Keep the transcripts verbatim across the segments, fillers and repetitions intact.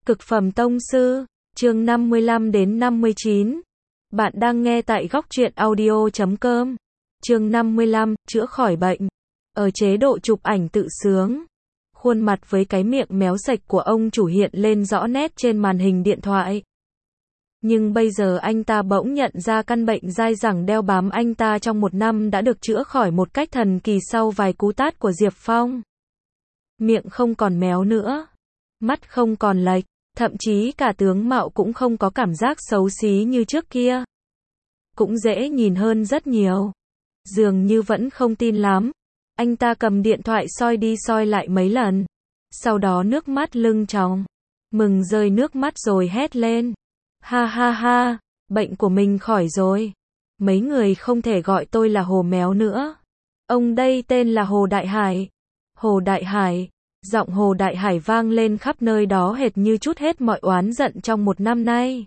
Cực phẩm tông sư, chương năm mươi lăm đến năm mươi chín. Bạn đang nghe tại góc truyện audio chấm com. Chương năm mươi lăm, chữa khỏi bệnh. Ở chế độ chụp ảnh tự sướng, khuôn mặt với cái miệng méo sạch của ông chủ hiện lên rõ nét trên màn hình điện thoại. Nhưng bây giờ anh ta bỗng nhận ra căn bệnh dai dẳng đeo bám anh ta trong một năm đã được chữa khỏi một cách thần kỳ sau vài cú tát của Diệp Phong. Miệng không còn méo nữa, mắt không còn lệch, thậm chí cả tướng mạo cũng không có cảm giác xấu xí như trước kia. Cũng dễ nhìn hơn rất nhiều. Dường như vẫn không tin lắm. Anh ta cầm điện thoại soi đi soi lại mấy lần. Sau đó nước mắt lưng tròng. Mừng rơi nước mắt rồi hét lên. Ha ha ha, bệnh của mình khỏi rồi. Mấy người không thể gọi tôi là Hồ Méo nữa. Ông đây tên là Hồ Đại Hải. Hồ Đại Hải. Giọng Hồ Đại Hải vang lên khắp nơi đó hệt như trút hết mọi oán giận trong một năm nay.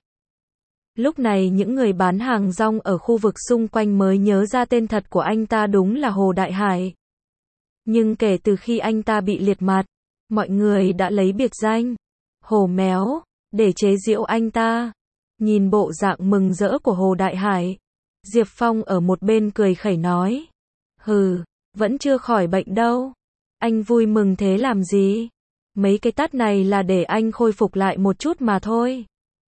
Lúc này những người bán hàng rong ở khu vực xung quanh mới nhớ ra tên thật của anh ta đúng là Hồ Đại Hải. Nhưng kể từ khi anh ta bị liệt mặt, mọi người đã lấy biệt danh Hồ Méo để chế giễu anh ta. Nhìn bộ dạng mừng rỡ của Hồ Đại Hải, Diệp Phong ở một bên cười khẩy nói: "Hừ, vẫn chưa khỏi bệnh đâu. Anh vui mừng thế làm gì? Mấy cái tát này là để anh khôi phục lại một chút mà thôi."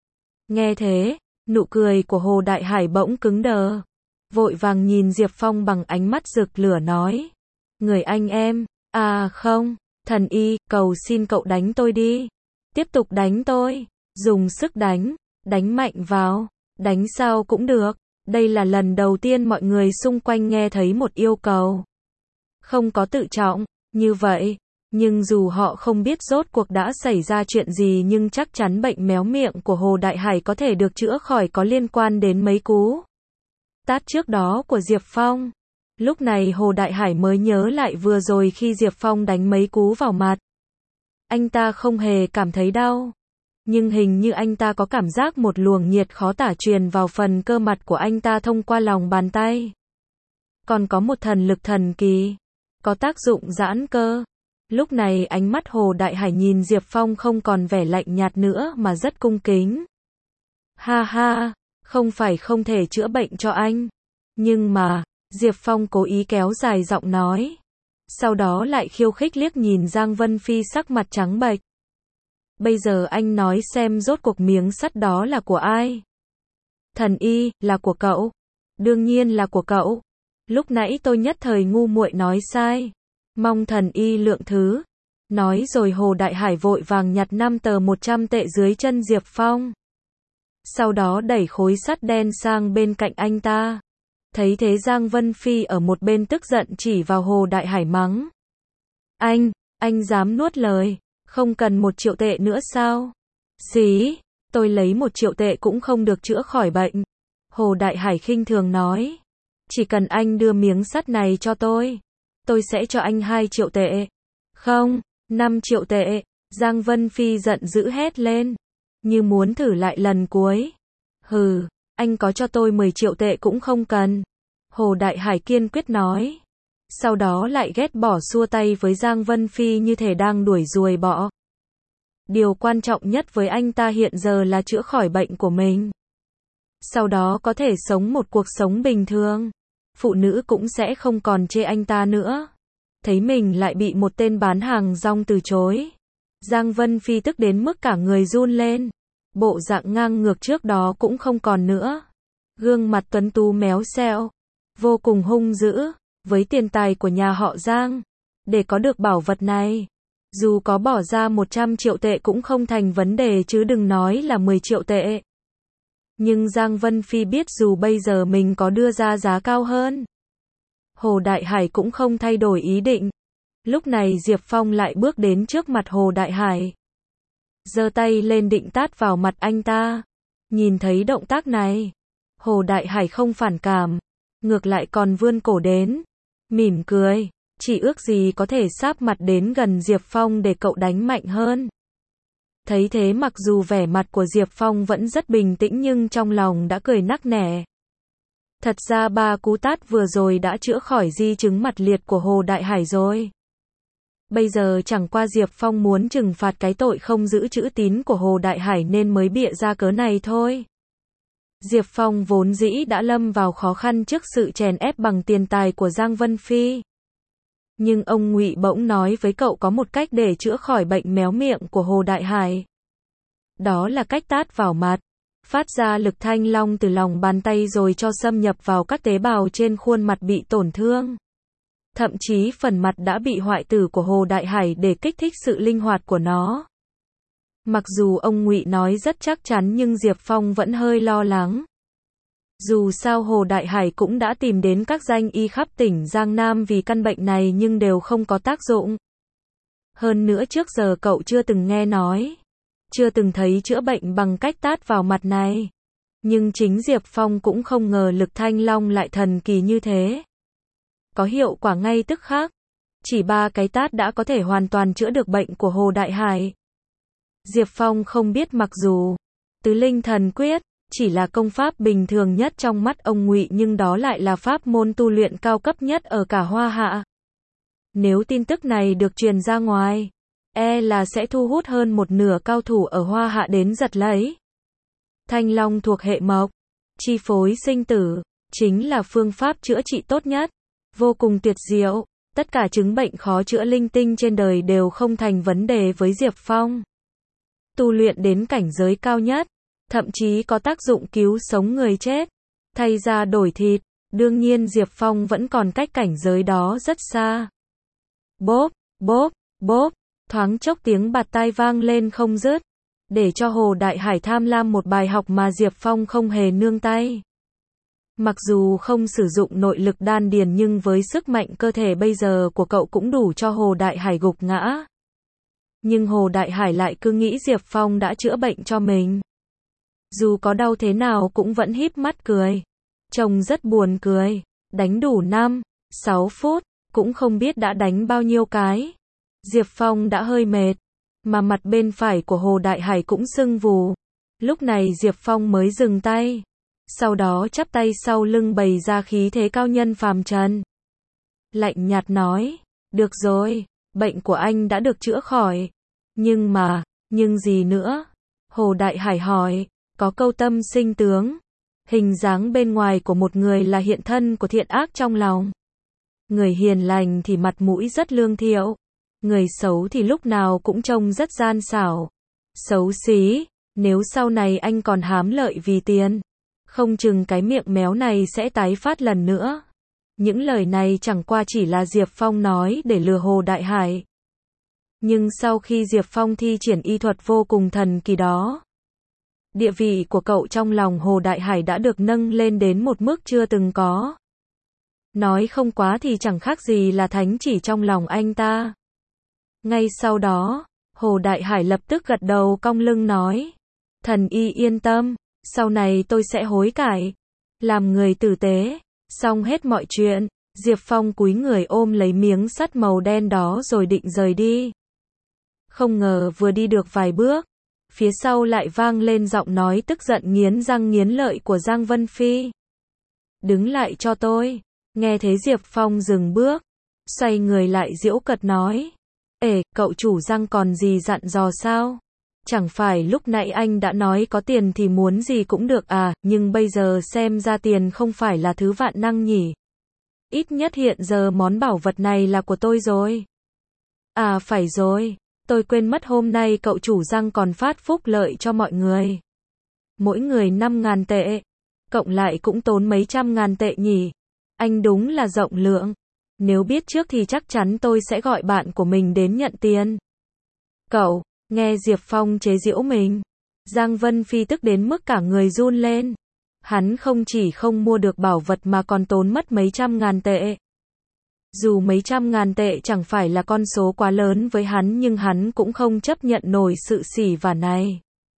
Nghe thế, nụ cười của Hồ Đại Hải bỗng cứng đờ. Vội vàng nhìn Diệp Phong bằng ánh mắt rực lửa nói: "Người anh em, à không, thần y, cầu xin cậu đánh tôi đi. Tiếp tục đánh tôi, dùng sức đánh, đánh mạnh vào, đánh sao cũng được." Đây là lần đầu tiên mọi người xung quanh nghe thấy một yêu cầu không có tự trọng như vậy. Nhưng dù họ không biết rốt cuộc đã xảy ra chuyện gì, nhưng chắc chắn bệnh méo miệng của Hồ Đại Hải có thể được chữa khỏi có liên quan đến mấy cú tát trước đó của Diệp Phong. Lúc này Hồ Đại Hải mới nhớ lại vừa rồi khi Diệp Phong đánh mấy cú vào mặt, anh ta không hề cảm thấy đau. Nhưng hình như anh ta có cảm giác một luồng nhiệt khó tả truyền vào phần cơ mặt của anh ta thông qua lòng bàn tay. Còn có một thần lực thần kỳ, có tác dụng giãn cơ. Lúc này ánh mắt Hồ Đại Hải nhìn Diệp Phong không còn vẻ lạnh nhạt nữa mà rất cung kính. "Ha ha, không phải không thể chữa bệnh cho anh. Nhưng mà," Diệp Phong cố ý kéo dài giọng nói. Sau đó lại khiêu khích liếc nhìn Giang Vân Phi sắc mặt trắng bệch. "Bây giờ anh nói xem rốt cuộc miếng sắt đó là của ai?" "Thần y, là của cậu." "Đương nhiên là của cậu. Lúc nãy tôi nhất thời ngu muội nói sai. Mong thần y lượng thứ." Nói rồi Hồ Đại Hải vội vàng nhặt năm tờ một trăm tệ dưới chân Diệp Phong. Sau đó đẩy khối sắt đen sang bên cạnh anh ta. Thấy thế Giang Vân Phi ở một bên tức giận chỉ vào Hồ Đại Hải mắng: Anh, anh dám nuốt lời, không cần một triệu tệ nữa sao? Xí, tôi lấy một triệu tệ cũng không được chữa khỏi bệnh." Hồ Đại Hải khinh thường nói: "Chỉ cần anh đưa miếng sắt này cho tôi, tôi sẽ cho anh hai triệu tệ." "Không, năm triệu tệ." Giang Vân Phi giận dữ hét lên, như muốn thử lại lần cuối. "Hừ, anh có cho tôi mười triệu tệ cũng không cần." Hồ Đại Hải kiên quyết nói. Sau đó lại ghét bỏ xua tay với Giang Vân Phi như thể đang đuổi ruồi bọ. Điều quan trọng nhất với anh ta hiện giờ là chữa khỏi bệnh của mình. Sau đó có thể sống một cuộc sống bình thường. Phụ nữ cũng sẽ không còn chê anh ta nữa. Thấy mình lại bị một tên bán hàng rong từ chối, Giang Vân Phi tức đến mức cả người run lên. Bộ dạng ngang ngược trước đó cũng không còn nữa. Gương mặt tuấn tú méo xẹo, vô cùng hung dữ. Với tiền tài của nhà họ Giang, để có được bảo vật này, dù có bỏ ra một trăm triệu tệ cũng không thành vấn đề, chứ đừng nói là mười triệu tệ. Nhưng Giang Vân Phi biết dù bây giờ mình có đưa ra giá cao hơn, Hồ Đại Hải cũng không thay đổi ý định. Lúc này Diệp Phong lại bước đến trước mặt Hồ Đại Hải, giơ tay lên định tát vào mặt anh ta. Nhìn thấy động tác này, Hồ Đại Hải không phản cảm, ngược lại còn vươn cổ đến, mỉm cười, chỉ ước gì có thể sáp mặt đến gần Diệp Phong để cậu đánh mạnh hơn. Thấy thế mặc dù vẻ mặt của Diệp Phong vẫn rất bình tĩnh nhưng trong lòng đã cười nắc nẻ. Thật ra ba cú tát vừa rồi đã chữa khỏi di chứng mặt liệt của Hồ Đại Hải rồi. Bây giờ chẳng qua Diệp Phong muốn trừng phạt cái tội không giữ chữ tín của Hồ Đại Hải nên mới bịa ra cớ này thôi. Diệp Phong vốn dĩ đã lâm vào khó khăn trước sự chèn ép bằng tiền tài của Giang Vân Phi. Nhưng ông Ngụy bỗng nói với cậu có một cách để chữa khỏi bệnh méo miệng của Hồ Đại Hải. Đó là cách tát vào mặt, phát ra lực thanh long từ lòng bàn tay rồi cho xâm nhập vào các tế bào trên khuôn mặt bị tổn thương. Thậm chí phần mặt đã bị hoại tử của Hồ Đại Hải để kích thích sự linh hoạt của nó. Mặc dù ông Ngụy nói rất chắc chắn nhưng Diệp Phong vẫn hơi lo lắng. Dù sao Hồ Đại Hải cũng đã tìm đến các danh y khắp tỉnh Giang Nam vì căn bệnh này nhưng đều không có tác dụng. Hơn nữa trước giờ cậu chưa từng nghe nói, chưa từng thấy chữa bệnh bằng cách tát vào mặt này. Nhưng chính Diệp Phong cũng không ngờ lực thanh long lại thần kỳ như thế. Có hiệu quả ngay tức khắc. Chỉ ba cái tát đã có thể hoàn toàn chữa được bệnh của Hồ Đại Hải. Diệp Phong không biết mặc dù Tứ Linh Thần Quyết chỉ là công pháp bình thường nhất trong mắt ông Ngụy nhưng đó lại là pháp môn tu luyện cao cấp nhất ở cả Hoa Hạ. Nếu tin tức này được truyền ra ngoài, e là sẽ thu hút hơn một nửa cao thủ ở Hoa Hạ đến giật lấy. Thanh long thuộc hệ mộc, chi phối sinh tử, chính là phương pháp chữa trị tốt nhất, vô cùng tuyệt diệu. Tất cả chứng bệnh khó chữa linh tinh trên đời đều không thành vấn đề với Diệp Phong. Tu luyện đến cảnh giới cao nhất, thậm chí có tác dụng cứu sống người chết, thay da đổi thịt. Đương nhiên Diệp Phong vẫn còn cách cảnh giới đó rất xa. Bốp, bốp, bốp, thoáng chốc tiếng bạt tai vang lên không dứt, để cho Hồ Đại Hải tham lam một bài học mà Diệp Phong không hề nương tay. Mặc dù không sử dụng nội lực đan điền nhưng với sức mạnh cơ thể bây giờ của cậu cũng đủ cho Hồ Đại Hải gục ngã. Nhưng Hồ Đại Hải lại cứ nghĩ Diệp Phong đã chữa bệnh cho mình. Dù có đau thế nào cũng vẫn híp mắt cười. Trông rất buồn cười. Đánh đủ năm, sáu phút, cũng không biết đã đánh bao nhiêu cái. Diệp Phong đã hơi mệt, mà mặt bên phải của Hồ Đại Hải cũng sưng vù. Lúc này Diệp Phong mới dừng tay. Sau đó chắp tay sau lưng bày ra khí thế cao nhân phàm trần. Lạnh nhạt nói, được rồi, bệnh của anh đã được chữa khỏi. Nhưng mà, nhưng gì nữa? Hồ Đại Hải hỏi, có câu tâm sinh tướng. Hình dáng bên ngoài của một người là hiện thân của thiện ác trong lòng. Người hiền lành thì mặt mũi rất lương thiện. Người xấu thì lúc nào cũng trông rất gian xảo. Xấu xí, nếu sau này anh còn hám lợi vì tiền, không chừng cái miệng méo này sẽ tái phát lần nữa. Những lời này chẳng qua chỉ là Diệp Phong nói để lừa Hồ Đại Hải. Nhưng sau khi Diệp Phong thi triển y thuật vô cùng thần kỳ đó, địa vị của cậu trong lòng Hồ Đại Hải đã được nâng lên đến một mức chưa từng có. Nói không quá thì chẳng khác gì là thánh chỉ trong lòng anh ta. Ngay sau đó, Hồ Đại Hải lập tức gật đầu cong lưng nói, thần y yên tâm, sau này tôi sẽ hối cải, làm người tử tế. Xong hết mọi chuyện, Diệp Phong cúi người ôm lấy miếng sắt màu đen đó rồi định rời đi. Không ngờ vừa đi được vài bước, phía sau lại vang lên giọng nói tức giận nghiến răng nghiến lợi của Giang Vân Phi. Đứng lại cho tôi. Nghe thế Diệp Phong dừng bước, xoay người lại giễu cợt nói, ê, cậu chủ Giang còn gì dặn dò sao? Chẳng phải lúc nãy anh đã nói có tiền thì muốn gì cũng được à, nhưng bây giờ xem ra tiền không phải là thứ vạn năng nhỉ. Ít nhất hiện giờ món bảo vật này là của tôi rồi. À phải rồi, tôi quên mất hôm nay cậu chủ Giang còn phát phúc lợi cho mọi người. Mỗi người năm ngàn tệ, cộng lại cũng tốn mấy trăm ngàn tệ nhỉ. Anh đúng là rộng lượng. Nếu biết trước thì chắc chắn tôi sẽ gọi bạn của mình đến nhận tiền. Cậu, nghe Diệp Phong chế giễu mình, Giang Vân Phi tức đến mức cả người run lên. Hắn không chỉ không mua được bảo vật mà còn tốn mất mấy trăm ngàn tệ. Dù mấy trăm ngàn tệ chẳng phải là con số quá lớn với hắn nhưng hắn cũng không chấp nhận nổi sự xỉ vả này.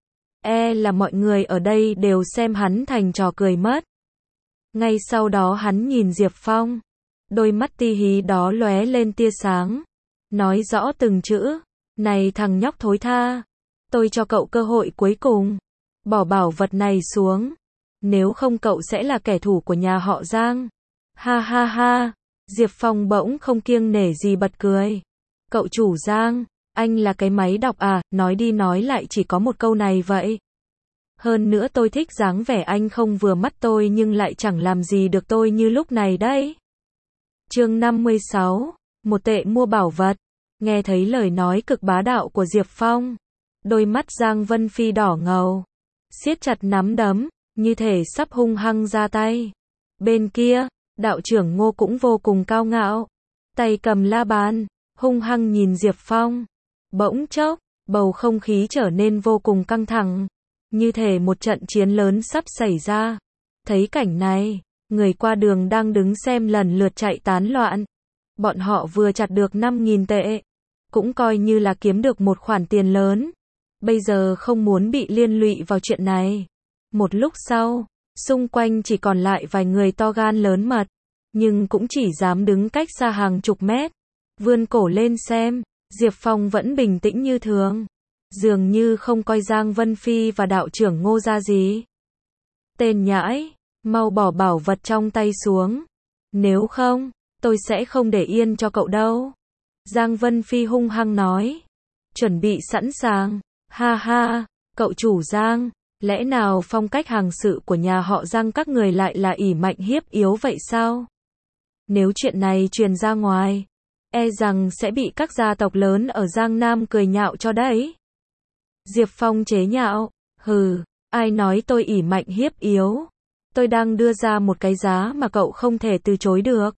E là mọi người ở đây đều xem hắn thành trò cười mất. Ngay sau đó hắn nhìn Diệp Phong, đôi mắt ti hí đó lóe lên tia sáng, nói rõ từng chữ, này thằng nhóc thối tha, tôi cho cậu cơ hội cuối cùng, bỏ bảo vật này xuống, nếu không cậu sẽ là kẻ thù của nhà họ Giang. Ha ha ha, Diệp Phong bỗng không kiêng nể gì bật cười. Cậu chủ Giang, anh là cái máy đọc à, nói đi nói lại chỉ có một câu này vậy. Hơn nữa tôi thích dáng vẻ anh không vừa mắt tôi nhưng lại chẳng làm gì được tôi như lúc này đấy. Chương năm mươi sáu, một tệ mua bảo vật. Nghe thấy lời nói cực bá đạo của Diệp Phong, đôi mắt Giang Vân Phi đỏ ngầu, siết chặt nắm đấm, như thể sắp hung hăng ra tay. Bên kia, đạo trưởng Ngô cũng vô cùng cao ngạo, tay cầm la bàn, hung hăng nhìn Diệp Phong. Bỗng chốc, bầu không khí trở nên vô cùng căng thẳng, như thể một trận chiến lớn sắp xảy ra. Thấy cảnh này, người qua đường đang đứng xem lần lượt chạy tán loạn. Bọn họ vừa chặt được năm nghìn tệ, cũng coi như là kiếm được một khoản tiền lớn. Bây giờ không muốn bị liên lụy vào chuyện này. Một lúc sau, xung quanh chỉ còn lại vài người to gan lớn mật, nhưng cũng chỉ dám đứng cách xa hàng chục mét, vươn cổ lên xem. Diệp Phong vẫn bình tĩnh như thường, dường như không coi Giang Vân Phi và đạo trưởng Ngô ra gì. Tên nhãi, mau bỏ bảo vật trong tay xuống, nếu không, tôi sẽ không để yên cho cậu đâu. Giang Vân Phi hung hăng nói. Chuẩn bị sẵn sàng. Ha ha, cậu chủ Giang, lẽ nào phong cách hành sự của nhà họ Giang các người lại là ỷ mạnh hiếp yếu vậy sao? Nếu chuyện này truyền ra ngoài, e rằng sẽ bị các gia tộc lớn ở Giang Nam cười nhạo cho đấy. Diệp Phong chế nhạo. Hừ, ai nói tôi ỷ mạnh hiếp yếu? Tôi đang đưa ra một cái giá mà cậu không thể từ chối được.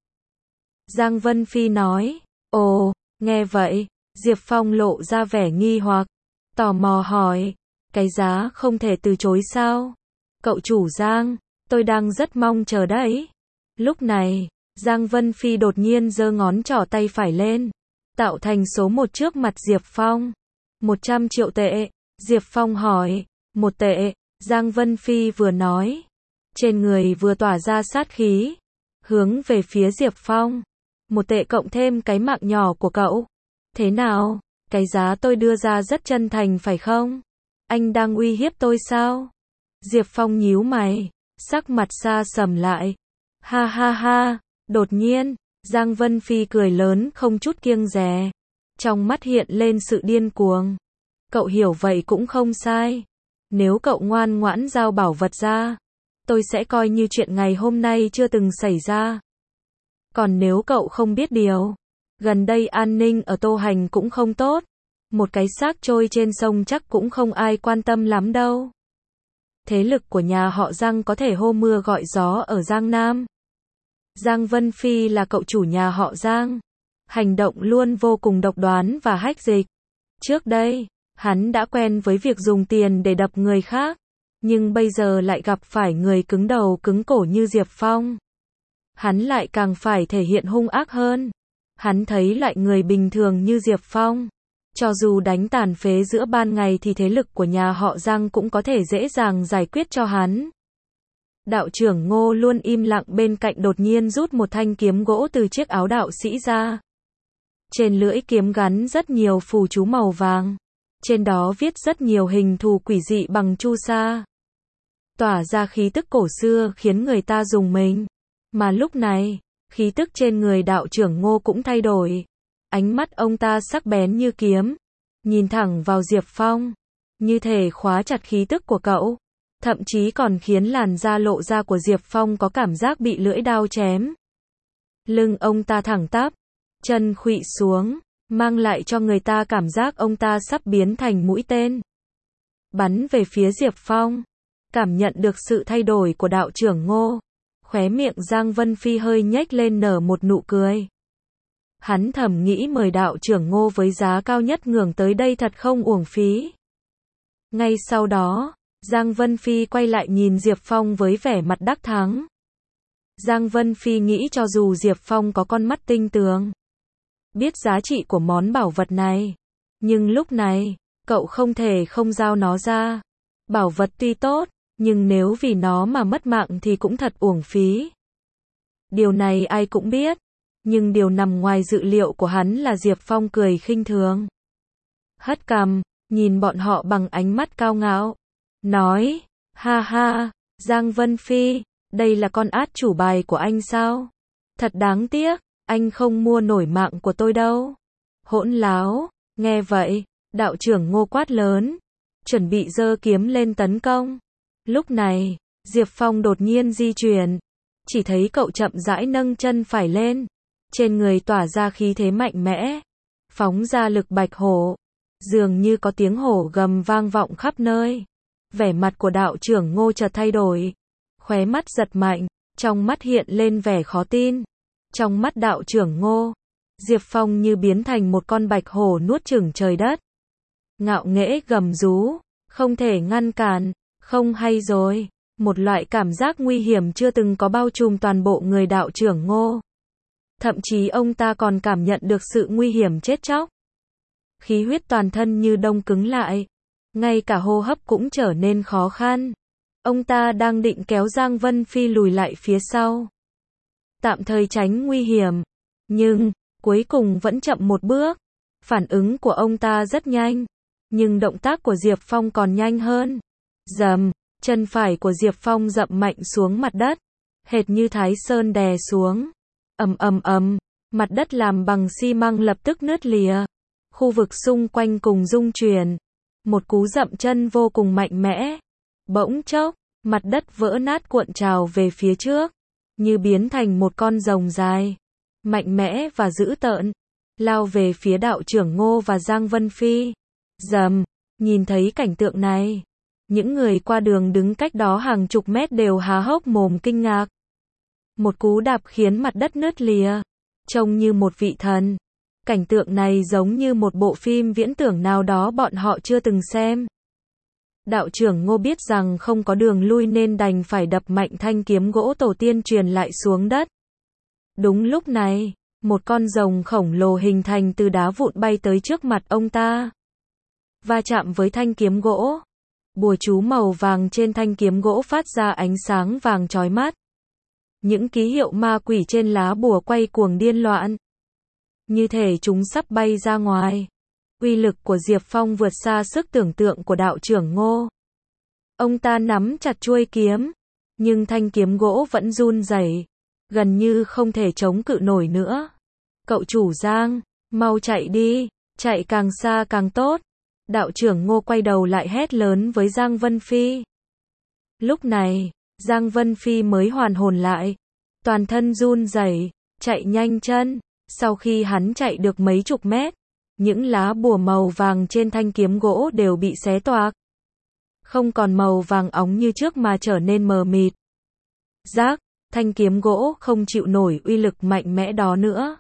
Giang Vân Phi nói. Ồ, nghe vậy, Diệp Phong lộ ra vẻ nghi hoặc, tò mò hỏi, cái giá không thể từ chối sao? Cậu chủ Giang, tôi đang rất mong chờ đấy. Lúc này, Giang Vân Phi đột nhiên giơ ngón trỏ tay phải lên, tạo thành số một trước mặt Diệp Phong. một trăm triệu tệ. Diệp Phong hỏi. Một tệ. Giang Vân Phi vừa nói, trên người vừa tỏa ra sát khí, hướng về phía Diệp Phong. Một tệ cộng thêm cái mạng nhỏ của cậu. Thế nào? Cái giá tôi đưa ra rất chân thành phải không? Anh đang uy hiếp tôi sao? Diệp Phong nhíu mày, sắc mặt xa sầm lại. Ha ha ha, đột nhiên, Giang Vân Phi cười lớn không chút kiêng dè, trong mắt hiện lên sự điên cuồng. Cậu hiểu vậy cũng không sai. Nếu cậu ngoan ngoãn giao bảo vật ra, tôi sẽ coi như chuyện ngày hôm nay chưa từng xảy ra. Còn nếu cậu không biết điều, gần đây an ninh ở Tô Hành cũng không tốt, một cái xác trôi trên sông chắc cũng không ai quan tâm lắm đâu. Thế lực của nhà họ Giang có thể hô mưa gọi gió ở Giang Nam. Giang Vân Phi là cậu chủ nhà họ Giang, hành động luôn vô cùng độc đoán và hách dịch. Trước đây, hắn đã quen với việc dùng tiền để đập người khác, nhưng bây giờ lại gặp phải người cứng đầu cứng cổ như Diệp Phong. Hắn lại càng phải thể hiện hung ác hơn. Hắn thấy lại người bình thường như Diệp Phong, cho dù đánh tàn phế giữa ban ngày thì thế lực của nhà họ Giang cũng có thể dễ dàng giải quyết cho hắn. Đạo trưởng Ngô luôn im lặng bên cạnh đột nhiên rút một thanh kiếm gỗ từ chiếc áo đạo sĩ ra. Trên lưỡi kiếm gắn rất nhiều phù chú màu vàng, trên đó viết rất nhiều hình thù quỷ dị bằng chu sa, tỏa ra khí tức cổ xưa khiến người ta rùng mình. Mà lúc này, khí tức trên người đạo trưởng Ngô cũng thay đổi. Ánh mắt ông ta sắc bén như kiếm, nhìn thẳng vào Diệp Phong, như thể khóa chặt khí tức của cậu, thậm chí còn khiến làn da lộ ra của Diệp Phong có cảm giác bị lưỡi đao chém. Lưng ông ta thẳng tắp, chân khuỵu xuống, mang lại cho người ta cảm giác ông ta sắp biến thành mũi tên, bắn về phía Diệp Phong. Cảm nhận được sự thay đổi của đạo trưởng Ngô, khóe miệng Giang Vân Phi hơi nhếch lên nở một nụ cười. Hắn thầm nghĩ mời đạo trưởng Ngô với giá cao nhất ngưỡng tới đây thật không uổng phí. Ngay sau đó, Giang Vân Phi quay lại nhìn Diệp Phong với vẻ mặt đắc thắng. Giang Vân Phi nghĩ cho dù Diệp Phong có con mắt tinh tường, biết giá trị của món bảo vật này, nhưng lúc này, cậu không thể không giao nó ra. Bảo vật tuy tốt, nhưng nếu vì nó mà mất mạng thì cũng thật uổng phí. Điều này ai cũng biết, nhưng điều nằm ngoài dự liệu của hắn là Diệp Phong cười khinh thường, hất cằm, nhìn bọn họ bằng ánh mắt cao ngạo, nói, ha ha, Giang Vân Phi, đây là con át chủ bài của anh sao? Thật đáng tiếc, anh không mua nổi mạng của tôi đâu. Hỗn láo, nghe vậy, đạo trưởng Ngô quát lớn, chuẩn bị giơ kiếm lên tấn công. Lúc này, Diệp Phong đột nhiên di chuyển, chỉ thấy cậu chậm rãi nâng chân phải lên, trên người tỏa ra khí thế mạnh mẽ, phóng ra lực bạch hổ, dường như có tiếng hổ gầm vang vọng khắp nơi. Vẻ mặt của đạo trưởng Ngô chợt thay đổi, khóe mắt giật mạnh, trong mắt hiện lên vẻ khó tin. Trong mắt đạo trưởng Ngô, Diệp Phong như biến thành một con bạch hổ nuốt chửng trời đất. Ngạo nghễ gầm rú, không thể ngăn cản, không hay rồi. Một loại cảm giác nguy hiểm chưa từng có bao trùm toàn bộ người đạo trưởng Ngô. Thậm chí ông ta còn cảm nhận được sự nguy hiểm chết chóc. Khí huyết toàn thân như đông cứng lại, ngay cả hô hấp cũng trở nên khó khăn. Ông ta đang định kéo Giang Vân Phi lùi lại phía sau, tạm thời tránh nguy hiểm, nhưng cuối cùng vẫn chậm một bước. Phản ứng của ông ta rất nhanh, nhưng động tác của Diệp Phong còn nhanh hơn. Dầm, chân phải của Diệp Phong dậm mạnh xuống mặt đất, hệt như Thái Sơn đè xuống. Ầm ầm ầm, mặt đất làm bằng xi măng lập tức nứt lìa. Khu vực xung quanh cùng rung chuyển. Một cú dậm chân vô cùng mạnh mẽ. Bỗng chốc, mặt đất vỡ nát cuộn trào về phía trước, như biến thành một con rồng dài, mạnh mẽ và dữ tợn, lao về phía đạo trưởng Ngô và Giang Vân Phi. Dầm, nhìn thấy cảnh tượng này, những người qua đường đứng cách đó hàng chục mét đều há hốc mồm kinh ngạc. Một cú đạp khiến mặt đất nứt lìa, trông như một vị thần. Cảnh tượng này giống như một bộ phim viễn tưởng nào đó bọn họ chưa từng xem. Đạo trưởng Ngô biết rằng không có đường lui nên đành phải đập mạnh thanh kiếm gỗ tổ tiên truyền lại xuống đất. Đúng lúc này, một con rồng khổng lồ hình thành từ đá vụn bay tới trước mặt ông ta. Va chạm với thanh kiếm gỗ. Bùa chú màu vàng trên thanh kiếm gỗ phát ra ánh sáng vàng chói mắt. Những ký hiệu ma quỷ trên lá bùa quay cuồng điên loạn, như thể chúng sắp bay ra ngoài. Uy lực của Diệp Phong vượt xa sức tưởng tượng của đạo trưởng Ngô. Ông ta nắm chặt chuôi kiếm, nhưng thanh kiếm gỗ vẫn run rẩy, gần như không thể chống cự nổi nữa. Cậu chủ Giang, mau chạy đi, chạy càng xa càng tốt. Đạo trưởng Ngô quay đầu lại hét lớn với Giang Vân Phi. Lúc này, Giang Vân Phi mới hoàn hồn lại, toàn thân run rẩy, chạy nhanh chân. Sau khi hắn chạy được mấy chục mét, những lá bùa màu vàng trên thanh kiếm gỗ đều bị xé toạc. Không còn màu vàng óng như trước mà trở nên mờ mịt. Rác, thanh kiếm gỗ không chịu nổi uy lực mạnh mẽ đó nữa,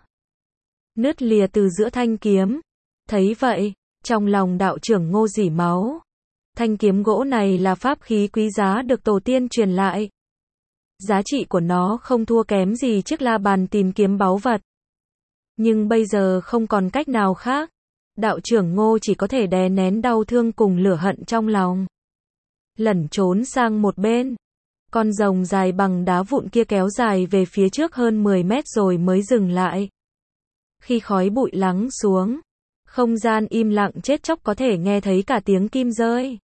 nứt lìa từ giữa thanh kiếm. Thấy vậy, trong lòng đạo trưởng Ngô rỉ máu. Thanh kiếm gỗ này là pháp khí quý giá được tổ tiên truyền lại. Giá trị của nó không thua kém gì chiếc la bàn tìm kiếm báu vật. Nhưng bây giờ không còn cách nào khác. Đạo trưởng Ngô chỉ có thể đè nén đau thương cùng lửa hận trong lòng, lẩn trốn sang một bên. Con rồng dài bằng đá vụn kia kéo dài về phía trước hơn mười mét rồi mới dừng lại. Khi khói bụi lắng xuống, không gian im lặng chết chóc, có thể nghe thấy cả tiếng kim rơi.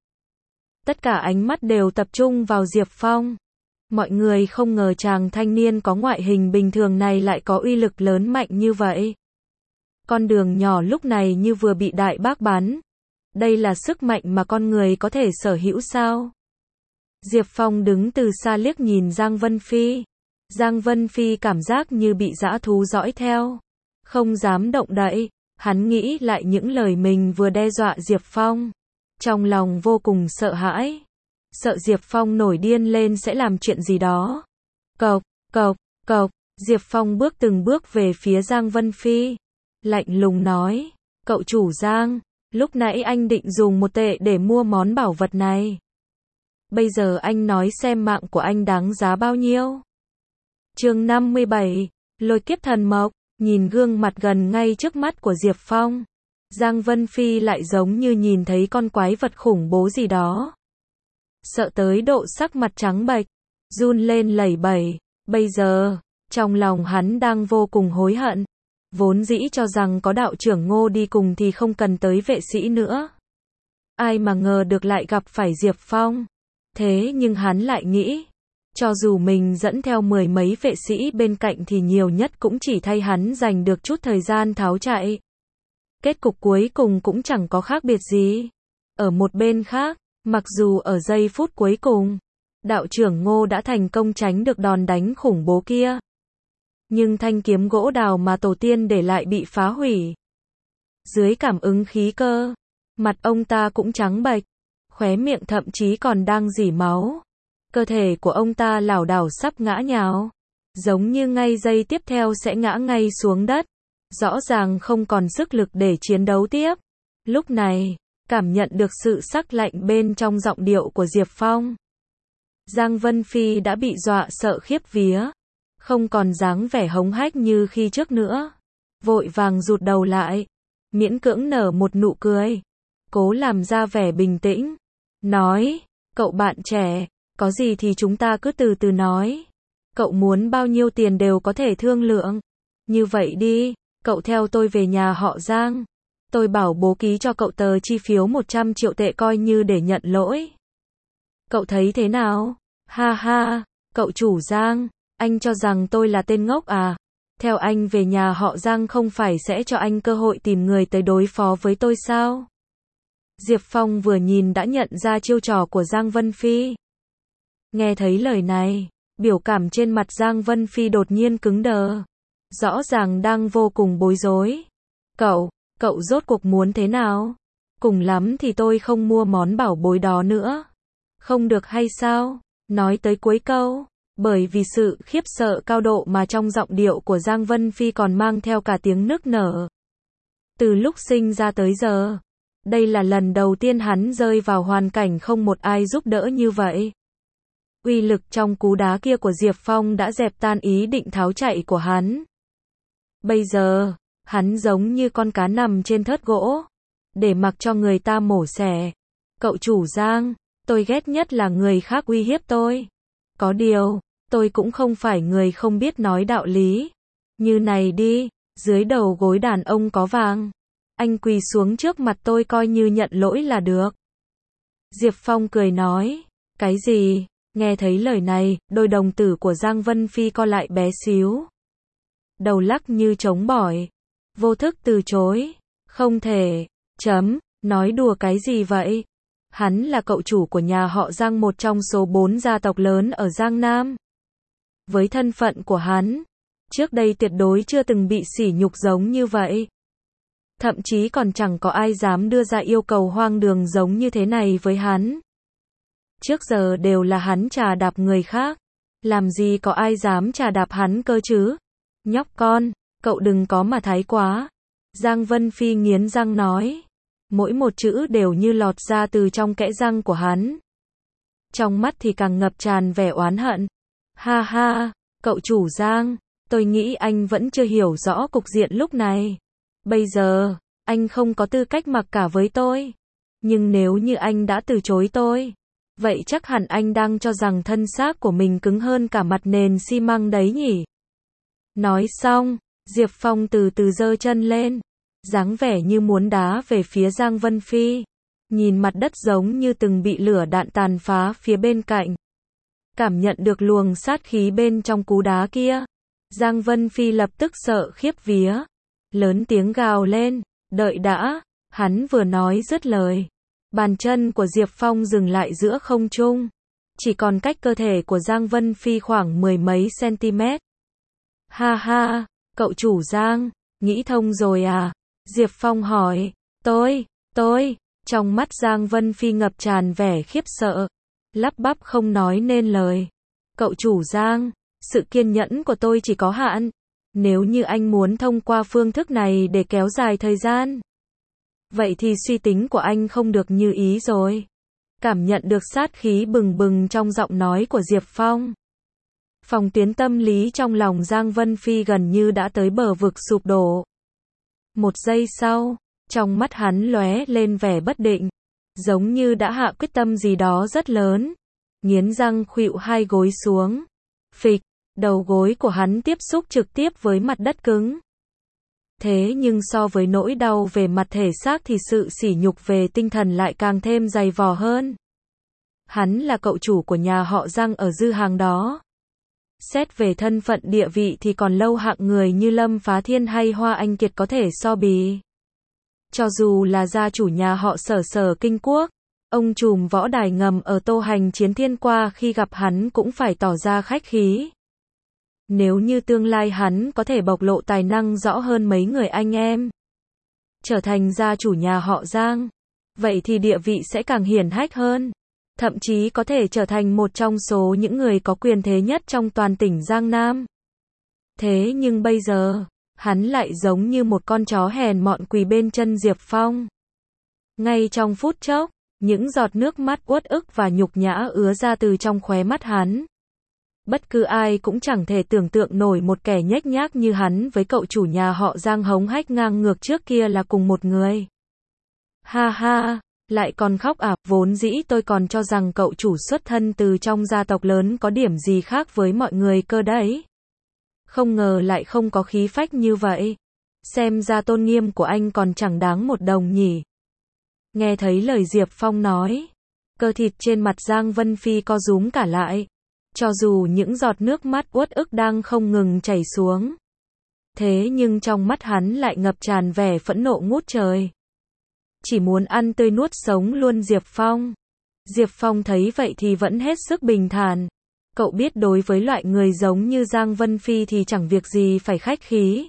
Tất cả ánh mắt đều tập trung vào Diệp Phong. Mọi người không ngờ chàng thanh niên có ngoại hình bình thường này lại có uy lực lớn mạnh như vậy. Con đường nhỏ lúc này như vừa bị đại bác bắn. Đây là sức mạnh mà con người có thể sở hữu sao? Diệp Phong đứng từ xa liếc nhìn Giang Vân Phi. Giang Vân Phi cảm giác như bị dã thú dõi theo, không dám động đậy. Hắn nghĩ lại những lời mình vừa đe dọa Diệp Phong, trong lòng vô cùng sợ hãi. Sợ Diệp Phong nổi điên lên sẽ làm chuyện gì đó. Cộc, cộc, cộc, Diệp Phong bước từng bước về phía Giang Vân Phi, lạnh lùng nói, cậu chủ Giang, lúc nãy anh định dùng một tệ để mua món bảo vật này. Bây giờ anh nói xem mạng của anh đáng giá bao nhiêu. Chương năm mươi bảy, Lôi kiếp thần mộc. Nhìn gương mặt gần ngay trước mắt của Diệp Phong, Giang Vân Phi lại giống như nhìn thấy con quái vật khủng bố gì đó. Sợ tới độ sắc mặt trắng bệch, run lên lẩy bẩy. Bây giờ, trong lòng hắn đang vô cùng hối hận. Vốn dĩ cho rằng có đạo trưởng Ngô đi cùng thì không cần tới vệ sĩ nữa. Ai mà ngờ được lại gặp phải Diệp Phong. Thế nhưng hắn lại nghĩ, cho dù mình dẫn theo mười mấy vệ sĩ bên cạnh thì nhiều nhất cũng chỉ thay hắn giành được chút thời gian tháo chạy. Kết cục cuối cùng cũng chẳng có khác biệt gì. Ở một bên khác, mặc dù ở giây phút cuối cùng, đạo trưởng Ngô đã thành công tránh được đòn đánh khủng bố kia. Nhưng thanh kiếm gỗ đào mà tổ tiên để lại bị phá hủy. Dưới cảm ứng khí cơ, mặt ông ta cũng trắng bệch, khóe miệng thậm chí còn đang rỉ máu. Cơ thể của ông ta lảo đảo sắp ngã nhào, giống như ngay giây tiếp theo sẽ ngã ngay xuống đất. Rõ ràng không còn sức lực để chiến đấu tiếp. Lúc này, cảm nhận được sự sắc lạnh bên trong giọng điệu của Diệp Phong. Giang Vân Phi đã bị dọa sợ khiếp vía, không còn dáng vẻ hống hách như khi trước nữa. Vội vàng rụt đầu lại, miễn cưỡng nở một nụ cười, cố làm ra vẻ bình tĩnh, nói, cậu bạn trẻ, có gì thì chúng ta cứ từ từ nói. Cậu muốn bao nhiêu tiền đều có thể thương lượng. Như vậy đi, cậu theo tôi về nhà họ Giang. Tôi bảo bố ký cho cậu tờ chi phiếu một trăm triệu tệ coi như để nhận lỗi. Cậu thấy thế nào? Ha ha, cậu chủ Giang, anh cho rằng tôi là tên ngốc à? Theo anh về nhà họ Giang không phải sẽ cho anh cơ hội tìm người tới đối phó với tôi sao? Diệp Phong vừa nhìn đã nhận ra chiêu trò của Giang Vân Phi. Nghe thấy lời này, biểu cảm trên mặt Giang Vân Phi đột nhiên cứng đờ. Rõ ràng đang vô cùng bối rối. Cậu, cậu rốt cuộc muốn thế nào? Cùng lắm thì tôi không mua món bảo bối đó nữa. Không được hay sao? Nói tới cuối câu, bởi vì sự khiếp sợ cao độ mà trong giọng điệu của Giang Vân Phi còn mang theo cả tiếng nức nở. Từ lúc sinh ra tới giờ, đây là lần đầu tiên hắn rơi vào hoàn cảnh không một ai giúp đỡ như vậy. Uy lực trong cú đá kia của Diệp Phong đã dẹp tan ý định tháo chạy của hắn. Bây giờ, hắn giống như con cá nằm trên thớt gỗ, để mặc cho người ta mổ xẻ. Cậu chủ Giang, tôi ghét nhất là người khác uy hiếp tôi. Có điều, tôi cũng không phải người không biết nói đạo lý. Như này đi, dưới đầu gối đàn ông có vàng. Anh quỳ xuống trước mặt tôi coi như nhận lỗi là được. Diệp Phong cười nói, cái gì? Nghe thấy lời này, đôi đồng tử của Giang Vân Phi co lại bé xíu. Đầu lắc như trống bỏi. Vô thức từ chối. Không thể. Chấm. Nói đùa cái gì vậy? Hắn là cậu chủ của nhà họ Giang, một trong số bốn gia tộc lớn ở Giang Nam. Với thân phận của hắn, trước đây tuyệt đối chưa từng bị sỉ nhục giống như vậy. Thậm chí còn chẳng có ai dám đưa ra yêu cầu hoang đường giống như thế này với hắn. Trước giờ đều là hắn trà đạp người khác. Làm gì có ai dám trà đạp hắn cơ chứ? Nhóc con, cậu đừng có mà thái quá. Giang Vân Phi nghiến răng nói. Mỗi một chữ đều như lọt ra từ trong kẽ răng của hắn. Trong mắt thì càng ngập tràn vẻ oán hận. Ha ha, cậu chủ Giang, tôi nghĩ anh vẫn chưa hiểu rõ cục diện lúc này. Bây giờ, anh không có tư cách mặc cả với tôi. Nhưng nếu như anh đã từ chối tôi, vậy chắc hẳn anh đang cho rằng thân xác của mình cứng hơn cả mặt nền xi măng đấy nhỉ? Nói xong, Diệp Phong từ từ giơ chân lên, dáng vẻ như muốn đá về phía Giang Vân Phi. Nhìn mặt đất giống như từng bị lửa đạn tàn phá phía bên cạnh. Cảm nhận được luồng sát khí bên trong cú đá kia, Giang Vân Phi lập tức sợ khiếp vía. Lớn tiếng gào lên, đợi đã, hắn vừa nói dứt lời. Bàn chân của Diệp Phong dừng lại giữa không trung. Chỉ còn cách cơ thể của Giang Vân Phi khoảng mười mấy cm. Ha ha, cậu chủ Giang, nghĩ thông rồi à? Diệp Phong hỏi. Tôi, tôi, trong mắt Giang Vân Phi ngập tràn vẻ khiếp sợ. Lắp bắp không nói nên lời. Cậu chủ Giang, sự kiên nhẫn của tôi chỉ có hạn. Nếu như anh muốn thông qua phương thức này để kéo dài thời gian, vậy thì suy tính của anh không được như ý rồi. Cảm nhận được sát khí bừng bừng trong giọng nói của Diệp Phong. Phòng tuyến tâm lý trong lòng Giang Vân Phi gần như đã tới bờ vực sụp đổ. Một giây sau, trong mắt hắn lóe lên vẻ bất định, giống như đã hạ quyết tâm gì đó rất lớn. Nghiến răng khuỵu hai gối xuống. Phịch, đầu gối của hắn tiếp xúc trực tiếp với mặt đất cứng. Thế nhưng so với nỗi đau về mặt thể xác thì sự sỉ nhục về tinh thần lại càng thêm dày vò hơn. Hắn là cậu chủ của nhà họ Giang ở Dư Hàng đó. Xét về thân phận địa vị thì còn lâu hạng người như Lâm Phá Thiên hay Hoa Anh Kiệt có thể so bì. Cho dù là gia chủ nhà họ Sở Sở Kinh Quốc, ông trùm võ đài ngầm ở Tô Hành Chiến Thiên qua khi gặp hắn cũng phải tỏ ra khách khí. Nếu như tương lai hắn có thể bộc lộ tài năng rõ hơn mấy người anh em, trở thành gia chủ nhà họ Giang, vậy thì địa vị sẽ càng hiển hách hơn. Thậm chí có thể trở thành một trong số những người có quyền thế nhất trong toàn tỉnh Giang Nam. Thế nhưng bây giờ, hắn lại giống như một con chó hèn mọn quỳ bên chân Diệp Phong. Ngay trong phút chốc, những giọt nước mắt uất ức và nhục nhã ứa ra từ trong khóe mắt hắn. Bất cứ ai cũng chẳng thể tưởng tượng nổi một kẻ nhếch nhác như hắn với cậu chủ nhà họ Giang hống hách ngang ngược trước kia là cùng một người. Ha ha, lại còn khóc à, vốn dĩ tôi còn cho rằng cậu chủ xuất thân từ trong gia tộc lớn có điểm gì khác với mọi người cơ đấy. Không ngờ lại không có khí phách như vậy. Xem ra tôn nghiêm của anh còn chẳng đáng một đồng nhỉ. Nghe thấy lời Diệp Phong nói, cơ thịt trên mặt Giang Vân Phi co rúm cả lại. Cho dù những giọt nước mắt uất ức đang không ngừng chảy xuống, thế nhưng trong mắt hắn lại ngập tràn vẻ phẫn nộ ngút trời. Chỉ muốn ăn tươi nuốt sống luôn Diệp Phong. Diệp Phong thấy vậy thì vẫn hết sức bình thản. Cậu biết đối với loại người giống như Giang Vân Phi thì chẳng việc gì phải khách khí.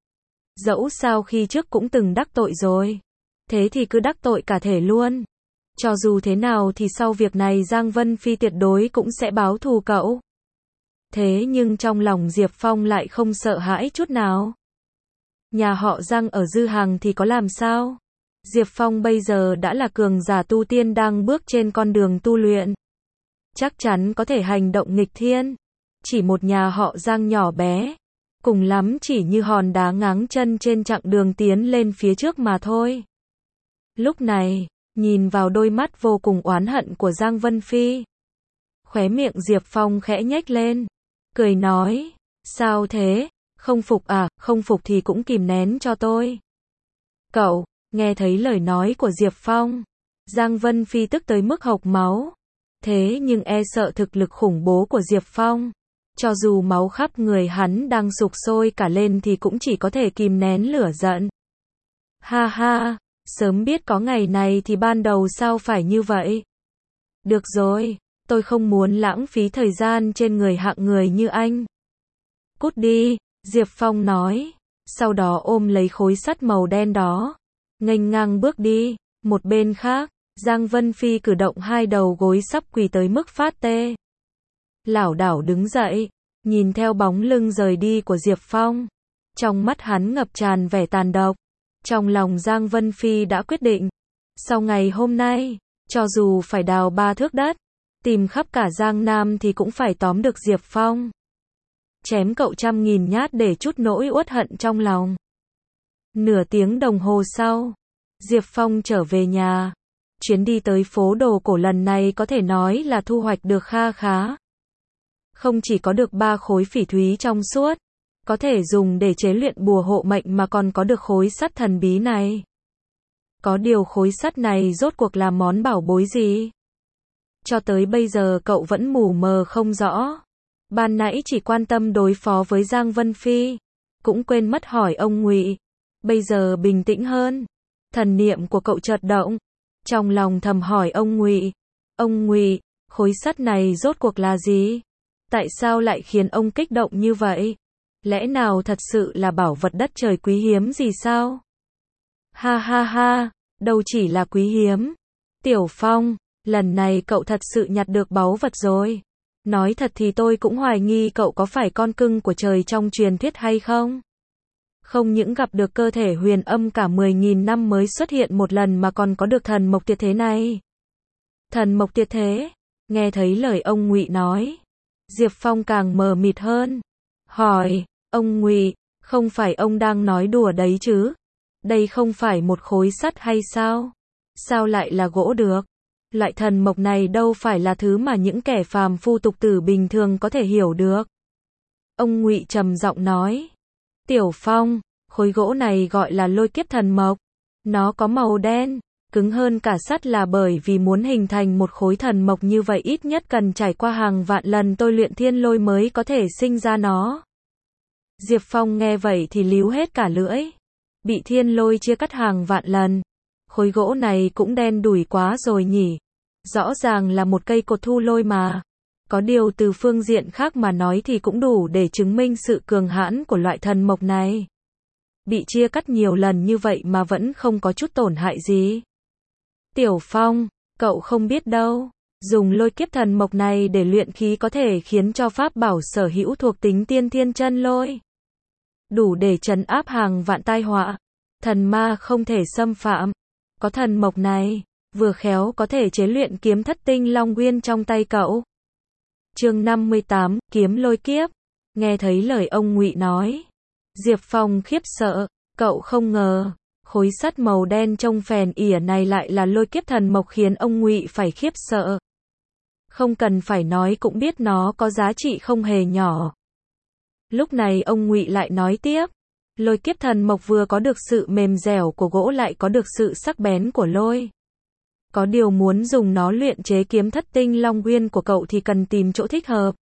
Dẫu sao khi trước cũng từng đắc tội rồi. Thế thì cứ đắc tội cả thể luôn. Cho dù thế nào thì sau việc này Giang Vân Phi tuyệt đối cũng sẽ báo thù cậu. Thế nhưng trong lòng Diệp Phong lại không sợ hãi chút nào. Nhà họ Giang ở Dư Hàng thì có làm sao? Diệp Phong bây giờ đã là cường giả tu tiên đang bước trên con đường tu luyện. Chắc chắn có thể hành động nghịch thiên. Chỉ một nhà họ Giang nhỏ bé. Cùng lắm chỉ như hòn đá ngáng chân trên chặng đường tiến lên phía trước mà thôi. Lúc này, nhìn vào đôi mắt vô cùng oán hận của Giang Vân Phi, khóe miệng Diệp Phong khẽ nhếch lên, cười nói, sao thế, không phục à, không phục thì cũng kìm nén cho tôi. Cậu, nghe thấy lời nói của Diệp Phong, Giang Vân Phi tức tới mức hộc máu, thế nhưng e sợ thực lực khủng bố của Diệp Phong, cho dù máu khắp người hắn đang sục sôi cả lên thì cũng chỉ có thể kìm nén lửa giận. Ha ha, sớm biết có ngày này thì ban đầu sao phải như vậy. Được rồi, tôi không muốn lãng phí thời gian trên người hạng người như anh. Cút đi, Diệp Phong nói, sau đó ôm lấy khối sắt màu đen đó, nghênh ngang bước đi. Một bên khác, Giang Vân Phi cử động hai đầu gối sắp quỳ tới mức phát tê. Lảo đảo đứng dậy, nhìn theo bóng lưng rời đi của Diệp Phong. Trong mắt hắn ngập tràn vẻ tàn độc. Trong lòng Giang Vân Phi đã quyết định. Sau ngày hôm nay, cho dù phải đào ba thước đất, tìm khắp cả Giang Nam thì cũng phải tóm được Diệp Phong. Chém cậu trăm nghìn nhát để trút nỗi uất hận trong lòng. Nửa tiếng đồng hồ sau, Diệp Phong trở về nhà. Chuyến đi tới phố đồ cổ lần này có thể nói là thu hoạch được kha khá. Không chỉ có được ba khối phỉ thúy trong suốt, có thể dùng để chế luyện bùa hộ mệnh mà còn có được khối sắt thần bí này. Có điều khối sắt này rốt cuộc là món bảo bối gì? Cho tới bây giờ cậu vẫn mù mờ không rõ. Ban nãy chỉ quan tâm đối phó với Giang Vân Phi, cũng quên mất hỏi ông Ngụy. Bây giờ bình tĩnh hơn, thần niệm của cậu chợt động, trong lòng thầm hỏi ông Ngụy. Ông Ngụy, khối sắt này rốt cuộc là gì? Tại sao lại khiến ông kích động như vậy? Lẽ nào thật sự là bảo vật đất trời quý hiếm gì sao? Ha ha ha, đâu chỉ là quý hiếm. Tiểu Phong, lần này cậu thật sự nhặt được báu vật rồi. Nói thật thì tôi cũng hoài nghi cậu có phải con cưng của trời trong truyền thuyết hay không? Không những gặp được cơ thể huyền âm cả mười nghìn năm mới xuất hiện một lần mà còn có được thần mộc tuyệt thế này. Thần mộc tuyệt thế? Nghe thấy lời ông Ngụy nói, Diệp Phong càng mờ mịt hơn. Hỏi, ông Ngụy, không phải ông đang nói đùa đấy chứ? Đây không phải một khối sắt hay sao? Sao lại là gỗ được? Loại thần mộc này đâu phải là thứ mà những kẻ phàm phu tục tử bình thường có thể hiểu được. Ông Ngụy trầm giọng nói, Tiểu Phong, khối gỗ này gọi là lôi kiếp thần mộc. Nó có màu đen, cứng hơn cả sắt là bởi vì muốn hình thành một khối thần mộc như vậy ít nhất cần trải qua hàng vạn lần tôi luyện thiên lôi mới có thể sinh ra nó. Diệp Phong nghe vậy thì líu hết cả lưỡi. bị thiên lôi chia cắt hàng vạn lần. Khối gỗ này cũng đen đủi quá rồi nhỉ. Rõ ràng là một cây cột thu lôi mà. Có điều từ phương diện khác mà nói thì cũng đủ để chứng minh sự cường hãn của loại thần mộc này. Bị chia cắt nhiều lần như vậy mà vẫn không có chút tổn hại gì. Tiểu Phong, cậu không biết đâu. Dùng lôi kiếp thần mộc này để luyện khí có thể khiến cho pháp bảo sở hữu thuộc tính tiên thiên chân lôi. Đủ để trấn áp hàng vạn tai họa. Thần ma không thể xâm phạm. Có thần mộc này, vừa khéo có thể chế luyện kiếm thất tinh long nguyên trong tay cậu. Chương năm mươi tám, kiếm lôi kiếp. Nghe thấy lời ông Ngụy nói, Diệp Phong khiếp sợ, cậu không ngờ, khối sắt màu đen trông phèn ỉa này lại là lôi kiếp thần mộc khiến ông Ngụy phải khiếp sợ. Không cần phải nói cũng biết nó có giá trị không hề nhỏ. Lúc này ông Ngụy lại nói tiếp, lôi kiếp thần mộc vừa có được sự mềm dẻo của gỗ lại có được sự sắc bén của lôi. Có điều muốn dùng nó luyện chế kiếm thất tinh long nguyên của cậu thì cần tìm chỗ thích hợp.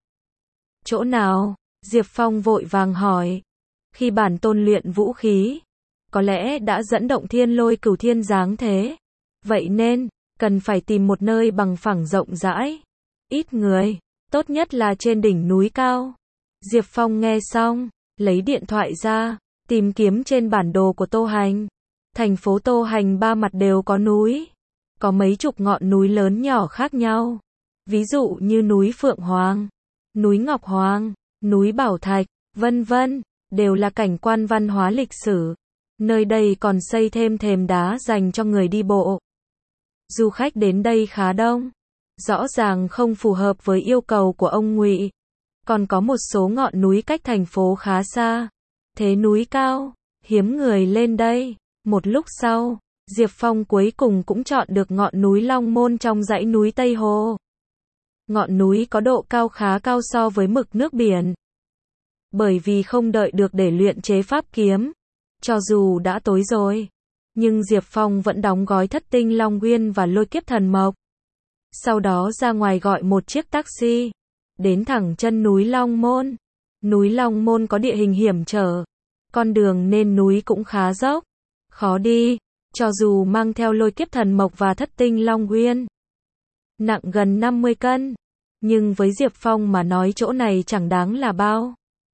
Chỗ nào? Diệp Phong vội vàng hỏi. Khi bản tôn luyện vũ khí, có lẽ đã dẫn động thiên lôi cửu thiên giáng thế. Vậy nên, cần phải tìm một nơi bằng phẳng rộng rãi, ít người, tốt nhất là trên đỉnh núi cao. Diệp Phong nghe xong, lấy điện thoại ra, tìm kiếm trên bản đồ của Tô Hành. Thành phố Tô Hành ba mặt đều có núi. Có mấy chục ngọn núi lớn nhỏ khác nhau. Ví dụ như núi Phượng Hoàng, núi Ngọc Hoàng, núi Bảo Thạch, vân vân, đều là cảnh quan văn hóa lịch sử. Nơi đây còn xây thêm thềm đá dành cho người đi bộ. Du khách đến đây khá đông. Rõ ràng không phù hợp với yêu cầu của ông Ngụy. Còn có một số ngọn núi cách thành phố khá xa. Thế núi cao, hiếm người lên đây. Một lúc sau, Diệp Phong cuối cùng cũng chọn được ngọn núi Long Môn trong dãy núi Tây Hồ. Ngọn núi có độ cao khá cao so với mực nước biển. Bởi vì không đợi được để luyện chế pháp kiếm, cho dù đã tối rồi, nhưng Diệp Phong vẫn đóng gói thất tinh long nguyên và lôi kiếp thần mộc. Sau đó ra ngoài gọi một chiếc taxi, đến thẳng chân núi Long Môn. Núi Long Môn có địa hình hiểm trở, con đường lên núi cũng khá dốc, khó đi, cho dù mang theo lôi kiếp thần mộc và thất tinh long nguyên. Nặng gần năm mươi cân, nhưng với Diệp Phong mà nói chỗ này chẳng đáng là bao.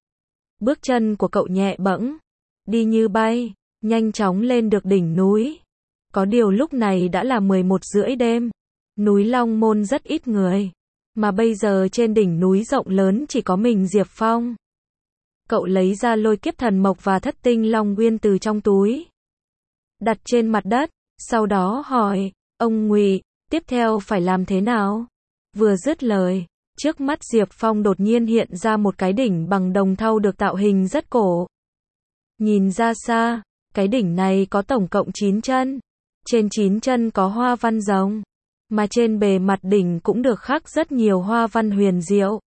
Bước chân của cậu nhẹ bẫng, đi như bay, nhanh chóng lên được đỉnh núi. Có điều lúc này đã là mười một rưỡi đêm, núi Long Môn rất ít người, mà bây giờ trên đỉnh núi rộng lớn chỉ có mình Diệp Phong. Cậu lấy ra lôi kiếp thần mộc và thất tinh long nguyên từ trong túi, đặt trên mặt đất, sau đó hỏi, ông Ngụy, tiếp theo phải làm thế nào? Vừa dứt lời, trước mắt Diệp Phong đột nhiên hiện ra một cái đỉnh bằng đồng thau được tạo hình rất cổ. Nhìn ra xa, cái đỉnh này có tổng cộng chín chân. Trên chín chân có hoa văn rồng, mà trên bề mặt đỉnh cũng được khắc rất nhiều hoa văn huyền diệu.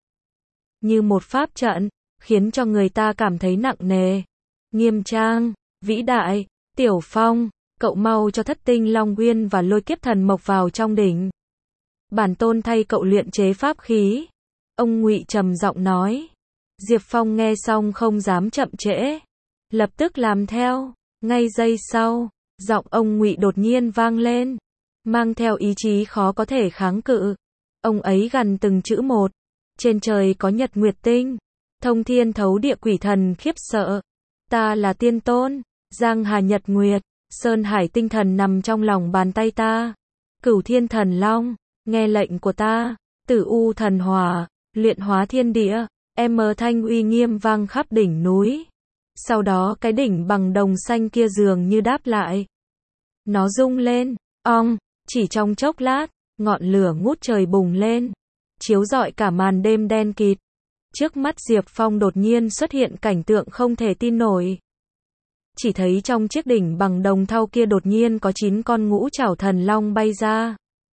Như một pháp trận, khiến cho người ta cảm thấy nặng nề, nghiêm trang, vĩ đại. Tiểu Phong, cậu mau cho thất tinh long nguyên và lôi kiếp thần mộc vào trong đỉnh. Bản tôn thay cậu luyện chế pháp khí. Ông Ngụy trầm giọng nói. Diệp Phong nghe xong không dám chậm trễ, lập tức làm theo. Ngay giây sau, giọng ông Ngụy đột nhiên vang lên, mang theo ý chí khó có thể kháng cự. Ông ấy gằn từng chữ một. Trên trời có nhật nguyệt tinh, thông thiên thấu địa, quỷ thần khiếp sợ. Ta là tiên tôn, giang hà nhật nguyệt, sơn hải tinh thần nằm trong lòng bàn tay ta. Cửu thiên thần long, nghe lệnh của ta. Tử u thần hỏa, luyện hóa thiên địa. Em thanh uy nghiêm vang khắp đỉnh núi. Sau đó cái đỉnh bằng đồng xanh kia dường như đáp lại. Nó rung lên, ong, chỉ trong chốc lát, ngọn lửa ngút trời bùng lên, chiếu rọi cả màn đêm đen kịt. Trước mắt Diệp Phong đột nhiên xuất hiện cảnh tượng không thể tin nổi. Chỉ thấy trong chiếc đỉnh bằng đồng thau kia đột nhiên có chín con ngũ trảo thần long bay ra,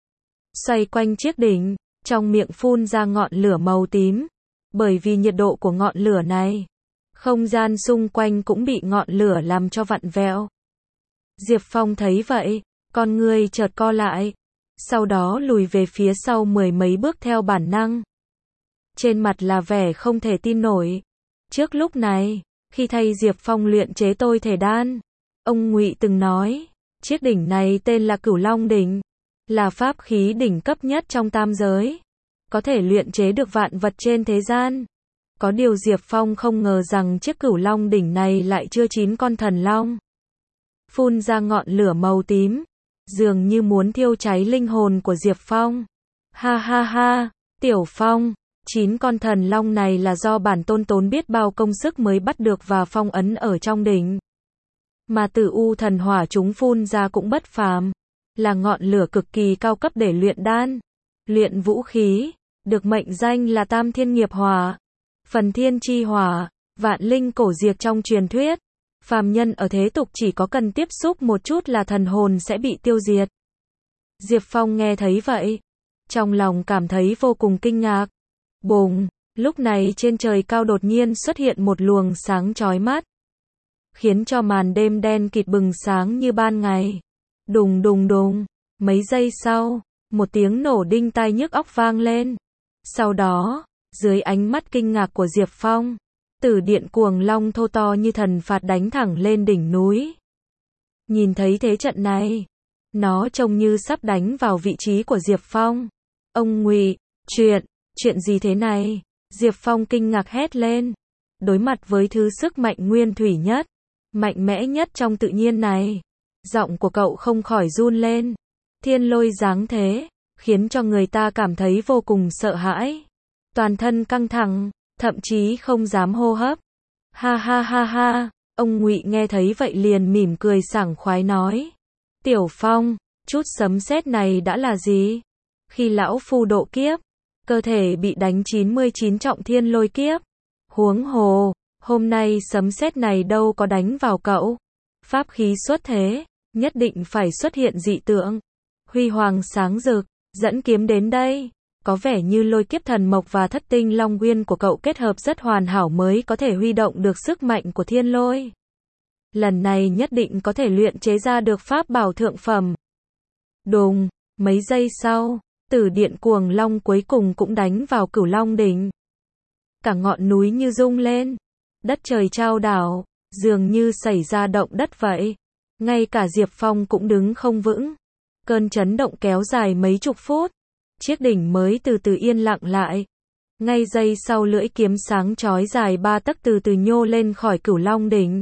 xoay quanh chiếc đỉnh, trong miệng phun ra ngọn lửa màu tím. Bởi vì nhiệt độ của ngọn lửa này, không gian xung quanh cũng bị ngọn lửa làm cho vặn vẹo. Diệp Phong thấy vậy, con người chợt co lại, sau đó lùi về phía sau mười mấy bước theo bản năng. Trên mặt là vẻ không thể tin nổi. Trước lúc này, khi thay Diệp Phong luyện chế tôi thể đan, Ông Ngụy từng nói, chiếc đỉnh này tên là Cửu Long đỉnh, là pháp khí đỉnh cấp nhất trong tam giới, có thể luyện chế được vạn vật trên thế gian. Có điều Diệp Phong không ngờ rằng chiếc Cửu Long đỉnh này lại chứa chín con thần long, phun ra ngọn lửa màu tím, dường như muốn thiêu cháy linh hồn của Diệp Phong. Ha ha ha, Tiểu Phong, chín con thần long này là do bản tôn tốn biết bao công sức mới bắt được và phong ấn ở trong đỉnh. Mà Tử U thần hỏa chúng phun ra cũng bất phàm, là ngọn lửa cực kỳ cao cấp để luyện đan, luyện vũ khí, được mệnh danh là Tam Thiên Nghiệp Hỏa, Phần Thiên Chi Hỏa, Vạn Linh Cổ Diệt trong truyền thuyết. Phàm nhân ở thế tục chỉ có cần tiếp xúc một chút là thần hồn sẽ bị tiêu diệt. Diệp Phong nghe thấy vậy, trong lòng cảm thấy vô cùng kinh ngạc. Bùng, lúc này trên trời cao đột nhiên xuất hiện một luồng sáng chói mắt, khiến cho màn đêm đen kịt bừng sáng như ban ngày. Đùng đùng đùng, mấy giây sau, một tiếng nổ đinh tai nhức óc vang lên. Sau đó, dưới ánh mắt kinh ngạc của Diệp Phong, Tử Điện Cuồng Long thô to như thần phạt đánh thẳng lên đỉnh núi. Nhìn thấy thế trận này, nó trông như sắp đánh vào vị trí của Diệp Phong. Ông Ngụy, chuyện, chuyện gì thế này? Diệp Phong kinh ngạc hét lên. Đối mặt với thứ sức mạnh nguyên thủy nhất, mạnh mẽ nhất trong tự nhiên này, giọng của cậu không khỏi run lên. Thiên lôi giáng thế, khiến cho người ta cảm thấy vô cùng sợ hãi. Toàn thân căng thẳng, thậm chí không dám hô hấp. Ha ha ha ha, ông Ngụy nghe thấy vậy liền mỉm cười sảng khoái nói. Tiểu Phong, chút sấm sét này đã là gì? Khi lão phu độ kiếp, cơ thể bị đánh chín mươi chín trọng thiên lôi kiếp. Huống hồ, hôm nay sấm sét này đâu có đánh vào cậu. Pháp khí xuất thế, nhất định phải xuất hiện dị tượng. Huy hoàng sáng rực, dẫn kiếm đến đây. Có vẻ như lôi kiếp thần mộc và thất tinh long nguyên của cậu kết hợp rất hoàn hảo mới có thể huy động được sức mạnh của thiên lôi. Lần này nhất định có thể luyện chế ra được pháp bảo thượng phẩm. Đùng, mấy giây sau, Tử Điện Cuồng Long cuối cùng cũng đánh vào Cửu Long đỉnh. Cả ngọn núi như rung lên, đất trời chao đảo, dường như xảy ra động đất vậy. Ngay cả Diệp Phong cũng đứng không vững. Cơn chấn động kéo dài mấy chục phút. Chiếc đỉnh mới từ từ yên lặng lại. Ngay giây sau lưỡi kiếm sáng chói dài ba tấc từ từ nhô lên khỏi Cửu Long đỉnh.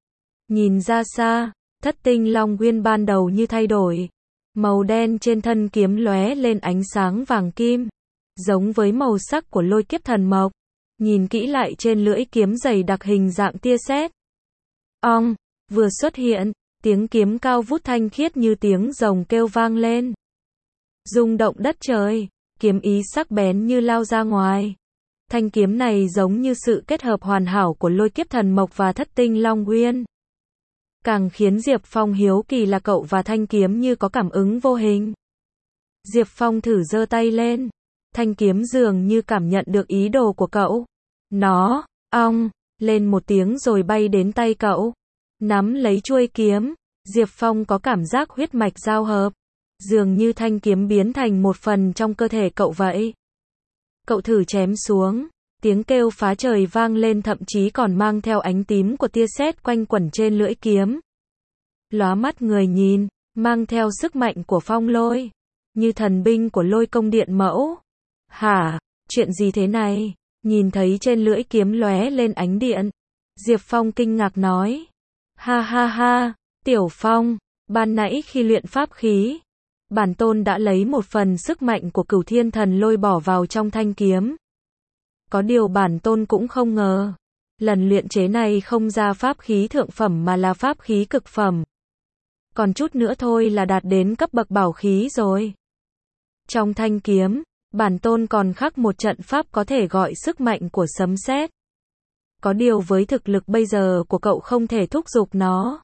Nhìn ra xa, thất tinh long nguyên ban đầu như thay đổi. Màu đen trên thân kiếm lóe lên ánh sáng vàng kim, giống với màu sắc của lôi kiếp thần mộc. Nhìn kỹ lại trên lưỡi kiếm dày đặc hình dạng tia sét. Ong, vừa xuất hiện, tiếng kiếm cao vút thanh khiết như tiếng rồng kêu vang lên. Rung động đất trời, kiếm ý sắc bén như lao ra ngoài. Thanh kiếm này giống như sự kết hợp hoàn hảo của lôi kiếp thần mộc và thất tinh long nguyên. Càng khiến Diệp Phong hiếu kỳ là cậu và thanh kiếm như có cảm ứng vô hình. Diệp Phong thử giơ tay lên. Thanh kiếm dường như cảm nhận được ý đồ của cậu. Nó, ong, lên một tiếng rồi bay đến tay cậu. Nắm lấy chuôi kiếm, Diệp Phong có cảm giác huyết mạch giao hợp. Dường như thanh kiếm biến thành một phần trong cơ thể cậu vậy. Cậu thử chém xuống, tiếng kêu phá trời vang lên thậm chí còn mang theo ánh tím của tia sét quanh quẩn trên lưỡi kiếm. Lóa mắt người nhìn, mang theo sức mạnh của phong lôi, như thần binh của lôi công điện mẫu. Hả, chuyện gì thế này? Nhìn thấy trên lưỡi kiếm lóe lên ánh điện, Diệp Phong kinh ngạc nói. Ha ha ha, Tiểu Phong, ban nãy khi luyện pháp khí, bản tôn đã lấy một phần sức mạnh của Cửu Thiên Thần Lôi bỏ vào trong thanh kiếm. Có điều bản tôn cũng không ngờ, lần luyện chế này không ra pháp khí thượng phẩm mà là pháp khí cực phẩm. Còn chút nữa thôi là đạt đến cấp bậc bảo khí rồi. Trong thanh kiếm, bản tôn còn khắc một trận pháp có thể gọi sức mạnh của sấm sét. Có điều với thực lực bây giờ của cậu không thể thúc giục nó.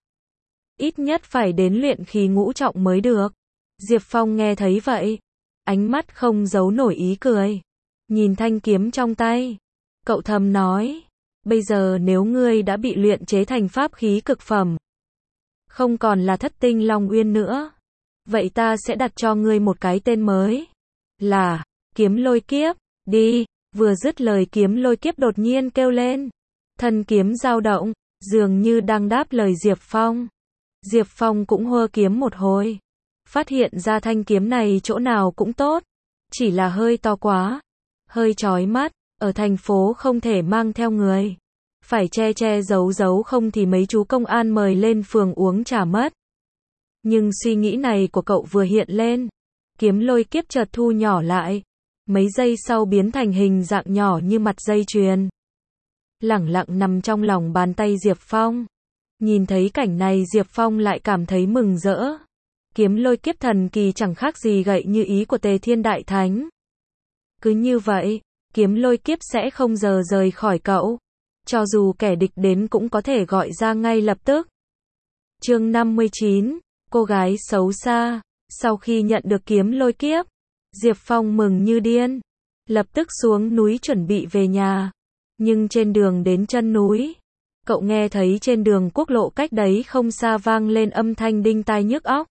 Ít nhất phải đến luyện khí ngũ trọng mới được. Diệp Phong nghe thấy vậy, ánh mắt không giấu nổi ý cười. Nhìn thanh kiếm trong tay, cậu thầm nói, bây giờ nếu ngươi đã bị luyện chế thành pháp khí cực phẩm, không còn là thất tinh long uyên nữa, vậy ta sẽ đặt cho ngươi một cái tên mới, là kiếm lôi kiếp. Đi. Vừa dứt lời kiếm lôi kiếp đột nhiên kêu lên, thân kiếm dao động, dường như đang đáp lời Diệp Phong. Diệp Phong cũng hơ kiếm một hồi. Phát hiện ra thanh kiếm này chỗ nào cũng tốt. Chỉ là hơi to quá. Hơi chói mắt. Ở thành phố không thể mang theo người. Phải che che giấu giấu không thì mấy chú công an mời lên phường uống trà mất. Nhưng suy nghĩ này của cậu vừa hiện lên. Kiếm lôi kiếp chợt thu nhỏ lại. Mấy giây sau biến thành hình dạng nhỏ như mặt dây chuyền. Lẳng lặng nằm trong lòng bàn tay Diệp Phong. Nhìn thấy cảnh này Diệp Phong lại cảm thấy mừng rỡ. Kiếm lôi kiếp thần kỳ chẳng khác gì gậy như ý của Tề Thiên Đại Thánh. Cứ như vậy, kiếm lôi kiếp sẽ không giờ rời khỏi cậu. Cho dù kẻ địch đến cũng có thể gọi ra ngay lập tức. Chương năm mươi chín, cô gái xấu xa. Sau khi nhận được kiếm lôi kiếp, Diệp Phong mừng như điên. Lập tức xuống núi chuẩn bị về nhà. Nhưng trên đường đến chân núi, cậu nghe thấy trên đường quốc lộ cách đấy không xa vang lên âm thanh đinh tai nhức óc.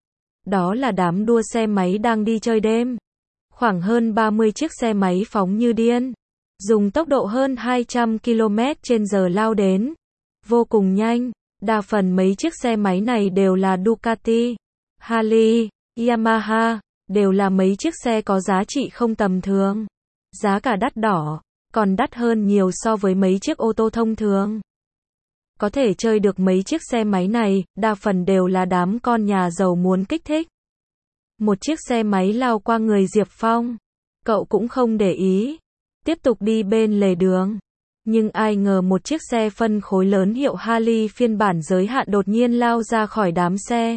Đó là đám đua xe máy đang đi chơi đêm. Khoảng hơn ba mươi chiếc xe máy phóng như điên. Dùng tốc độ hơn hai trăm ki lô mét trên giờ lao đến. Vô cùng nhanh. Đa phần mấy chiếc xe máy này đều là Ducati, Harley, Yamaha. Đều là mấy chiếc xe có giá trị không tầm thường. Giá cả đắt đỏ. Còn đắt hơn nhiều so với mấy chiếc ô tô thông thường. Có thể chơi được mấy chiếc xe máy này, đa phần đều là đám con nhà giàu muốn kích thích. Một chiếc xe máy lao qua người Diệp Phong. Cậu cũng không để ý. Tiếp tục đi bên lề đường. Nhưng ai ngờ một chiếc xe phân khối lớn hiệu Harley phiên bản giới hạn đột nhiên lao ra khỏi đám xe.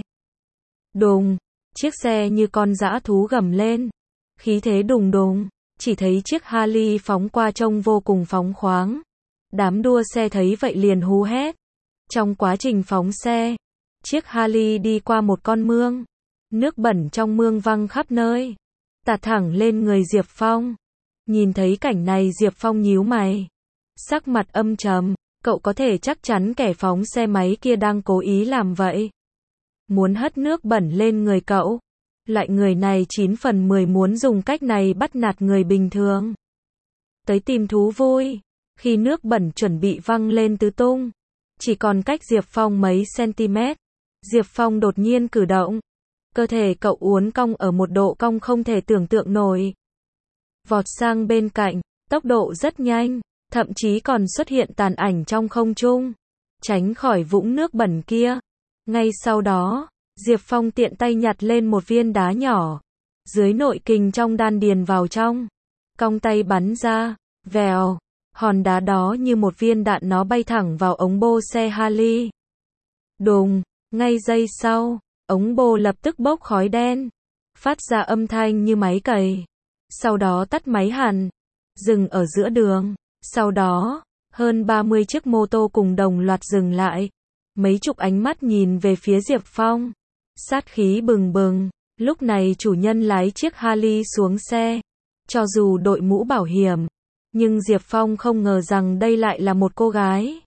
Đùng, chiếc xe như con dã thú gầm lên. Khí thế đùng đùng. Chỉ thấy chiếc Harley phóng qua trông vô cùng phóng khoáng. Đám đua xe thấy vậy liền hú hét. Trong quá trình phóng xe, chiếc Harley đi qua một con mương. Nước bẩn trong mương văng khắp nơi. Tạt thẳng lên người Diệp Phong. Nhìn thấy cảnh này Diệp Phong nhíu mày. Sắc mặt âm trầm. Cậu có thể chắc chắn kẻ phóng xe máy kia đang cố ý làm vậy. Muốn hất nước bẩn lên người cậu. Loại người này chín phần mười muốn dùng cách này bắt nạt người bình thường. Tới tìm thú vui. Khi nước bẩn chuẩn bị văng lên tứ tung. Chỉ còn cách Diệp Phong mấy cm. Diệp Phong đột nhiên cử động. Cơ thể cậu uốn cong ở một độ cong không thể tưởng tượng nổi. Vọt sang bên cạnh. Tốc độ rất nhanh. Thậm chí còn xuất hiện tàn ảnh trong không trung. Tránh khỏi vũng nước bẩn kia. Ngay sau đó, Diệp Phong tiện tay nhặt lên một viên đá nhỏ. Dưới nội kình trong đan điền vào trong. Cong tay bắn ra. Vèo. Hòn đá đó như một viên đạn nó bay thẳng vào ống bô xe Harley. Đùng. Ngay giây sau, ống bô lập tức bốc khói đen. Phát ra âm thanh như máy cày. Sau đó tắt máy hẳn. Dừng ở giữa đường. Sau đó, hơn ba mươi chiếc mô tô cùng đồng loạt dừng lại. Mấy chục ánh mắt nhìn về phía Diệp Phong. Sát khí bừng bừng. Lúc này chủ nhân lái chiếc Harley xuống xe. Cho dù đội mũ bảo hiểm. Nhưng Diệp Phong không ngờ rằng đây lại là một cô gái.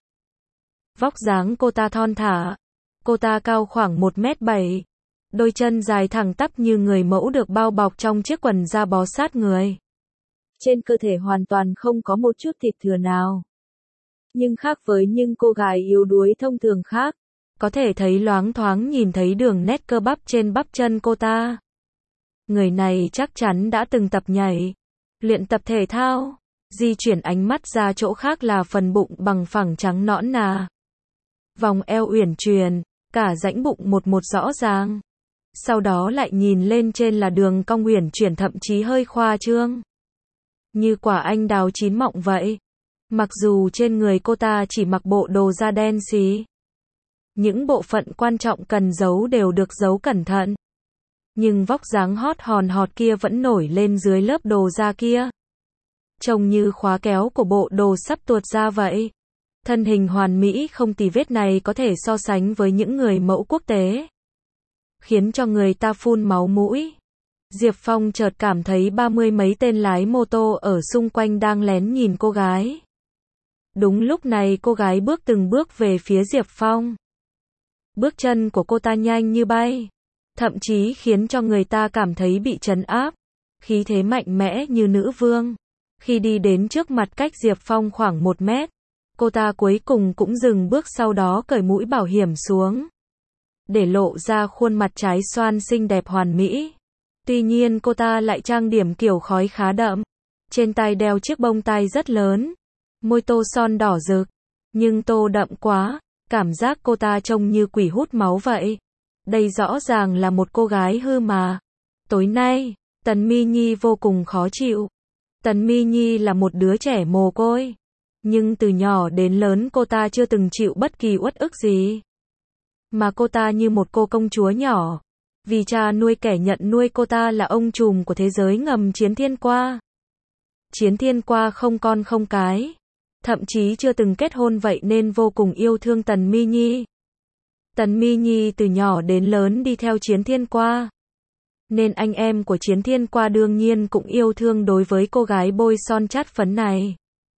Vóc dáng cô ta thon thả. Cô ta cao khoảng một mét bảy. Đôi chân dài thẳng tắp như người mẫu được bao bọc trong chiếc quần da bó sát người. Trên cơ thể hoàn toàn không có một chút thịt thừa nào. Nhưng khác với những cô gái yếu đuối thông thường khác. Có thể thấy loáng thoáng nhìn thấy đường nét cơ bắp trên bắp chân cô ta. Người này chắc chắn đã từng tập nhảy. Luyện tập thể thao. Di chuyển ánh mắt ra chỗ khác là phần bụng bằng phẳng trắng nõn nà. Vòng eo uyển chuyển, cả rãnh bụng một một rõ ràng. Sau đó lại nhìn lên trên là đường cong uyển chuyển thậm chí hơi khoa trương. Như quả anh đào chín mọng vậy. Mặc dù trên người cô ta chỉ mặc bộ đồ da đen xì. Những bộ phận quan trọng cần giấu đều được giấu cẩn thận. Nhưng vóc dáng hot hòn hot kia vẫn nổi lên dưới lớp đồ da kia. Trông như khóa kéo của bộ đồ sắp tuột ra vậy. Thân hình hoàn mỹ không tì vết này có thể so sánh với những người mẫu quốc tế. Khiến cho người ta phun máu mũi. Diệp Phong chợt cảm thấy ba mươi mấy tên lái mô tô ở xung quanh đang lén nhìn cô gái. Đúng lúc này cô gái bước từng bước về phía Diệp Phong. Bước chân của cô ta nhanh như bay. Thậm chí khiến cho người ta cảm thấy bị trấn áp. Khí thế mạnh mẽ như nữ vương. Khi đi đến trước mặt cách Diệp Phong khoảng một mét. Cô ta cuối cùng cũng dừng bước sau đó cởi mũi bảo hiểm xuống. để lộ ra khuôn mặt trái xoan xinh đẹp hoàn mỹ. Tuy nhiên cô ta lại trang điểm kiểu khói khá đậm. Trên tai đeo chiếc bông tai rất lớn. Môi tô son đỏ rực. Nhưng tô đậm quá, cảm giác cô ta trông như quỷ hút máu vậy. Đây rõ ràng là một cô gái hư mà. Tối nay, Tần Mi Nhi vô cùng khó chịu. Tần Mi Nhi là một đứa trẻ mồ côi. Nhưng từ nhỏ đến lớn cô ta chưa từng chịu bất kỳ uất ức gì. Mà cô ta như một cô công chúa nhỏ. Vì cha nuôi kẻ nhận nuôi cô ta là ông trùm của thế giới ngầm Chiến Thiên Qua. Chiến Thiên Qua không con không cái. Thậm chí chưa từng kết hôn vậy nên vô cùng yêu thương Tần Mi Nhi. Tần Mi Nhi từ nhỏ đến lớn đi theo Chiến Thiên Qua. Nên anh em của Chiến Thiên Qua đương nhiên cũng yêu thương đối với cô gái bôi son chát phấn này.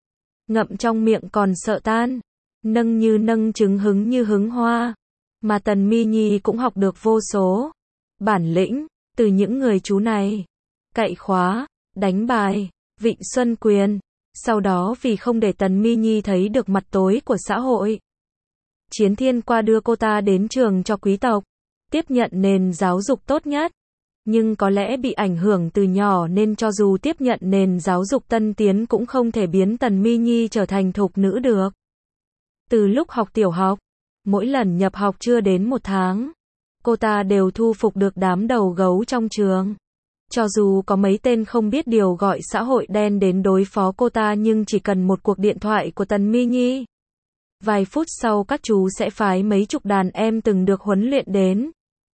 Ngậm trong miệng còn sợ tan. Nâng như nâng trứng hứng như hứng hoa. Mà Tần Mi Nhi cũng học được vô số bản lĩnh từ những người chú này. Cậy khóa, đánh bài, vịnh xuân quyền. Sau đó vì không để Tần Mi Nhi thấy được mặt tối của xã hội, Chiến Thiên Qua đưa cô ta đến trường cho quý tộc, tiếp nhận nền giáo dục tốt nhất. Nhưng có lẽ bị ảnh hưởng từ nhỏ nên cho dù tiếp nhận nền giáo dục tân tiến cũng không thể biến Tần Mi Nhi trở thành thục nữ được. Từ lúc học tiểu học, mỗi lần nhập học chưa đến một tháng, cô ta đều thu phục được đám đầu gấu trong trường. Cho dù có mấy tên không biết điều gọi xã hội đen đến đối phó cô ta nhưng chỉ cần một cuộc điện thoại của Tần Mi Nhi. Vài phút sau các chú sẽ phái mấy chục đàn em từng được huấn luyện đến.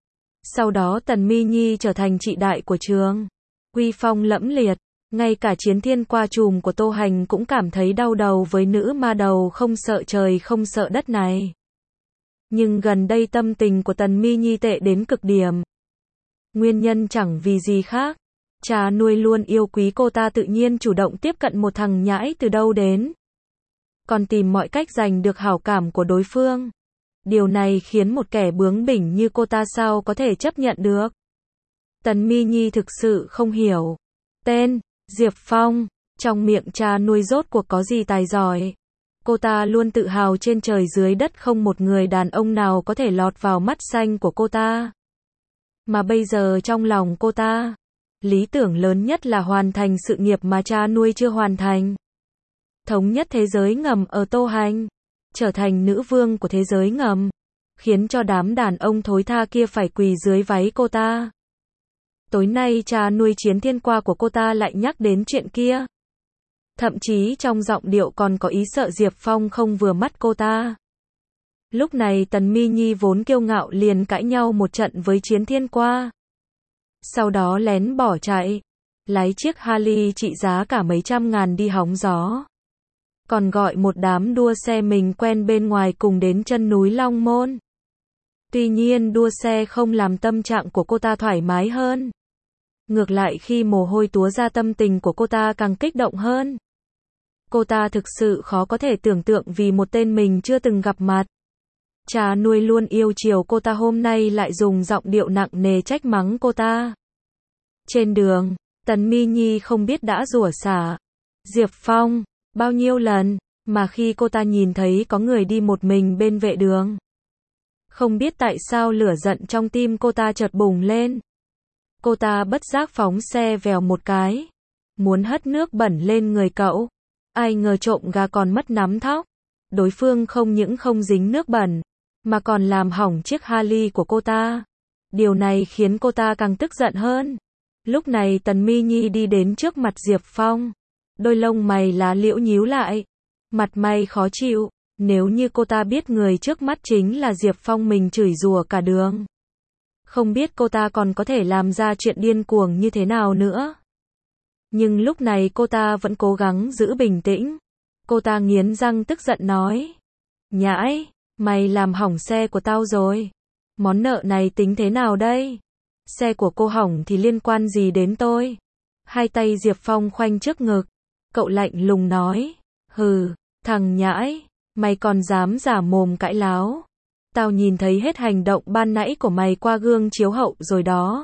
Sau đó Tần Mi Nhi trở thành chị đại của trường. Uy phong lẫm liệt, ngay cả Chiến Thiên Qua trùm của Tô Hành cũng cảm thấy đau đầu với nữ ma đầu không sợ trời không sợ đất này. Nhưng gần đây tâm tình của Tần Mi Nhi tệ đến cực điểm. Nguyên nhân chẳng vì gì khác. Cha nuôi luôn yêu quý cô ta tự nhiên chủ động tiếp cận một thằng nhãi từ đâu đến. Còn tìm mọi cách giành được hảo cảm của đối phương. Điều này khiến một kẻ bướng bỉnh như cô ta sao có thể chấp nhận được. Tần Mi Nhi thực sự không hiểu. Tên, Diệp Phong, trong miệng cha nuôi rốt cuộc có gì tài giỏi. Cô ta luôn tự hào trên trời dưới đất không một người đàn ông nào có thể lọt vào mắt xanh của cô ta. Mà bây giờ trong lòng cô ta, lý tưởng lớn nhất là hoàn thành sự nghiệp mà cha nuôi chưa hoàn thành. Thống nhất thế giới ngầm ở Tô Hành, trở thành nữ vương của thế giới ngầm, khiến cho đám đàn ông thối tha kia phải quỳ dưới váy cô ta. Tối nay cha nuôi Chiến Thiên Qua của cô ta lại nhắc đến chuyện kia. Thậm chí trong giọng điệu còn có ý sợ Diệp Phong không vừa mắt cô ta. Lúc này Tần Mi Nhi vốn kiêu ngạo liền cãi nhau một trận với Chiến Thiên Qua. Sau đó lén bỏ chạy, lái chiếc Harley trị giá cả mấy trăm ngàn đi hóng gió. Còn gọi một đám đua xe mình quen bên ngoài cùng đến chân núi Long Môn. Tuy nhiên đua xe không làm tâm trạng của cô ta thoải mái hơn. Ngược lại khi mồ hôi túa ra tâm tình của cô ta càng kích động hơn. Cô ta thực sự khó có thể tưởng tượng vì một tên mình chưa từng gặp mặt. Cha nuôi luôn yêu chiều cô ta hôm nay lại dùng giọng điệu nặng nề trách mắng cô ta. Trên đường, Tần Mi Nhi không biết đã rủa xả Diệp Phong bao nhiêu lần, mà khi cô ta nhìn thấy có người đi một mình bên vệ đường. Không biết tại sao lửa giận trong tim cô ta chợt bùng lên. Cô ta bất giác phóng xe vèo một cái, muốn hất nước bẩn lên người cậu. Ai ngờ trộm gà còn mất nắm thóc. Đối phương không những không dính nước bẩn, mà còn làm hỏng chiếc Harley của cô ta. Điều này khiến cô ta càng tức giận hơn. Lúc này Tần Mi Nhi đi đến trước mặt Diệp Phong. Đôi lông mày lá liễu nhíu lại. Mặt mày khó chịu. Nếu như cô ta biết người trước mắt chính là Diệp Phong mình chửi rủa cả đường. Không biết cô ta còn có thể làm ra chuyện điên cuồng như thế nào nữa. Nhưng lúc này cô ta vẫn cố gắng giữ bình tĩnh. Cô ta nghiến răng tức giận nói. Nhãi, mày làm hỏng xe của tao rồi. Món nợ này tính thế nào đây? Xe của cô hỏng thì liên quan gì đến tôi? Hai tay Diệp Phong khoanh trước ngực. Cậu lạnh lùng nói. Hừ, thằng nhãi, mày còn dám giả mồm cãi láo. Tao nhìn thấy hết hành động ban nãy của mày qua gương chiếu hậu rồi đó.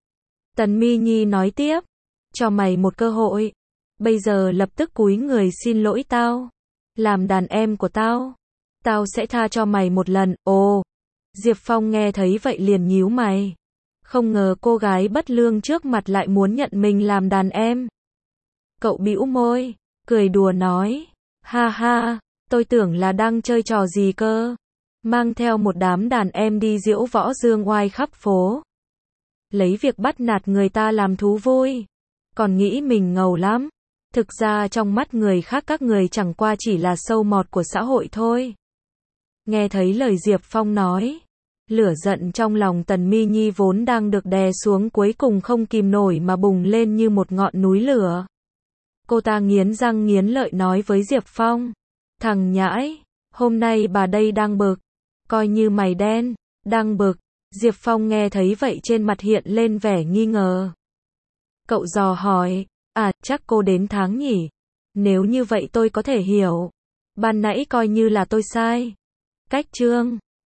Tần Mi Nhi nói tiếp. Cho mày một cơ hội. Bây giờ lập tức cúi người xin lỗi tao. Làm đàn em của tao. Tao sẽ tha cho mày một lần. Ồ, Diệp Phong nghe thấy vậy liền nhíu mày. Không ngờ cô gái bất lương trước mặt lại muốn nhận mình làm đàn em. Cậu bĩu môi, cười đùa nói, ha ha, tôi tưởng là đang chơi trò gì cơ. Mang theo một đám đàn em đi diễu võ dương oai khắp phố. Lấy việc bắt nạt người ta làm thú vui. Còn nghĩ mình ngầu lắm. Thực ra trong mắt người khác các người chẳng qua chỉ là sâu mọt của xã hội thôi. Nghe thấy lời Diệp Phong nói, lửa giận trong lòng Tần Mi Nhi vốn đang được đè xuống cuối cùng không kìm nổi mà bùng lên như một ngọn núi lửa. Cô ta nghiến răng nghiến lợi nói với Diệp Phong, thằng nhãi, hôm nay bà đây đang bực, coi như mày đen, đang bực. Diệp Phong nghe thấy vậy trên mặt hiện lên vẻ nghi ngờ. Cậu dò hỏi, à, chắc cô đến tháng nhỉ? Nếu như vậy tôi có thể hiểu. Ban nãy coi như là tôi sai. Cách chương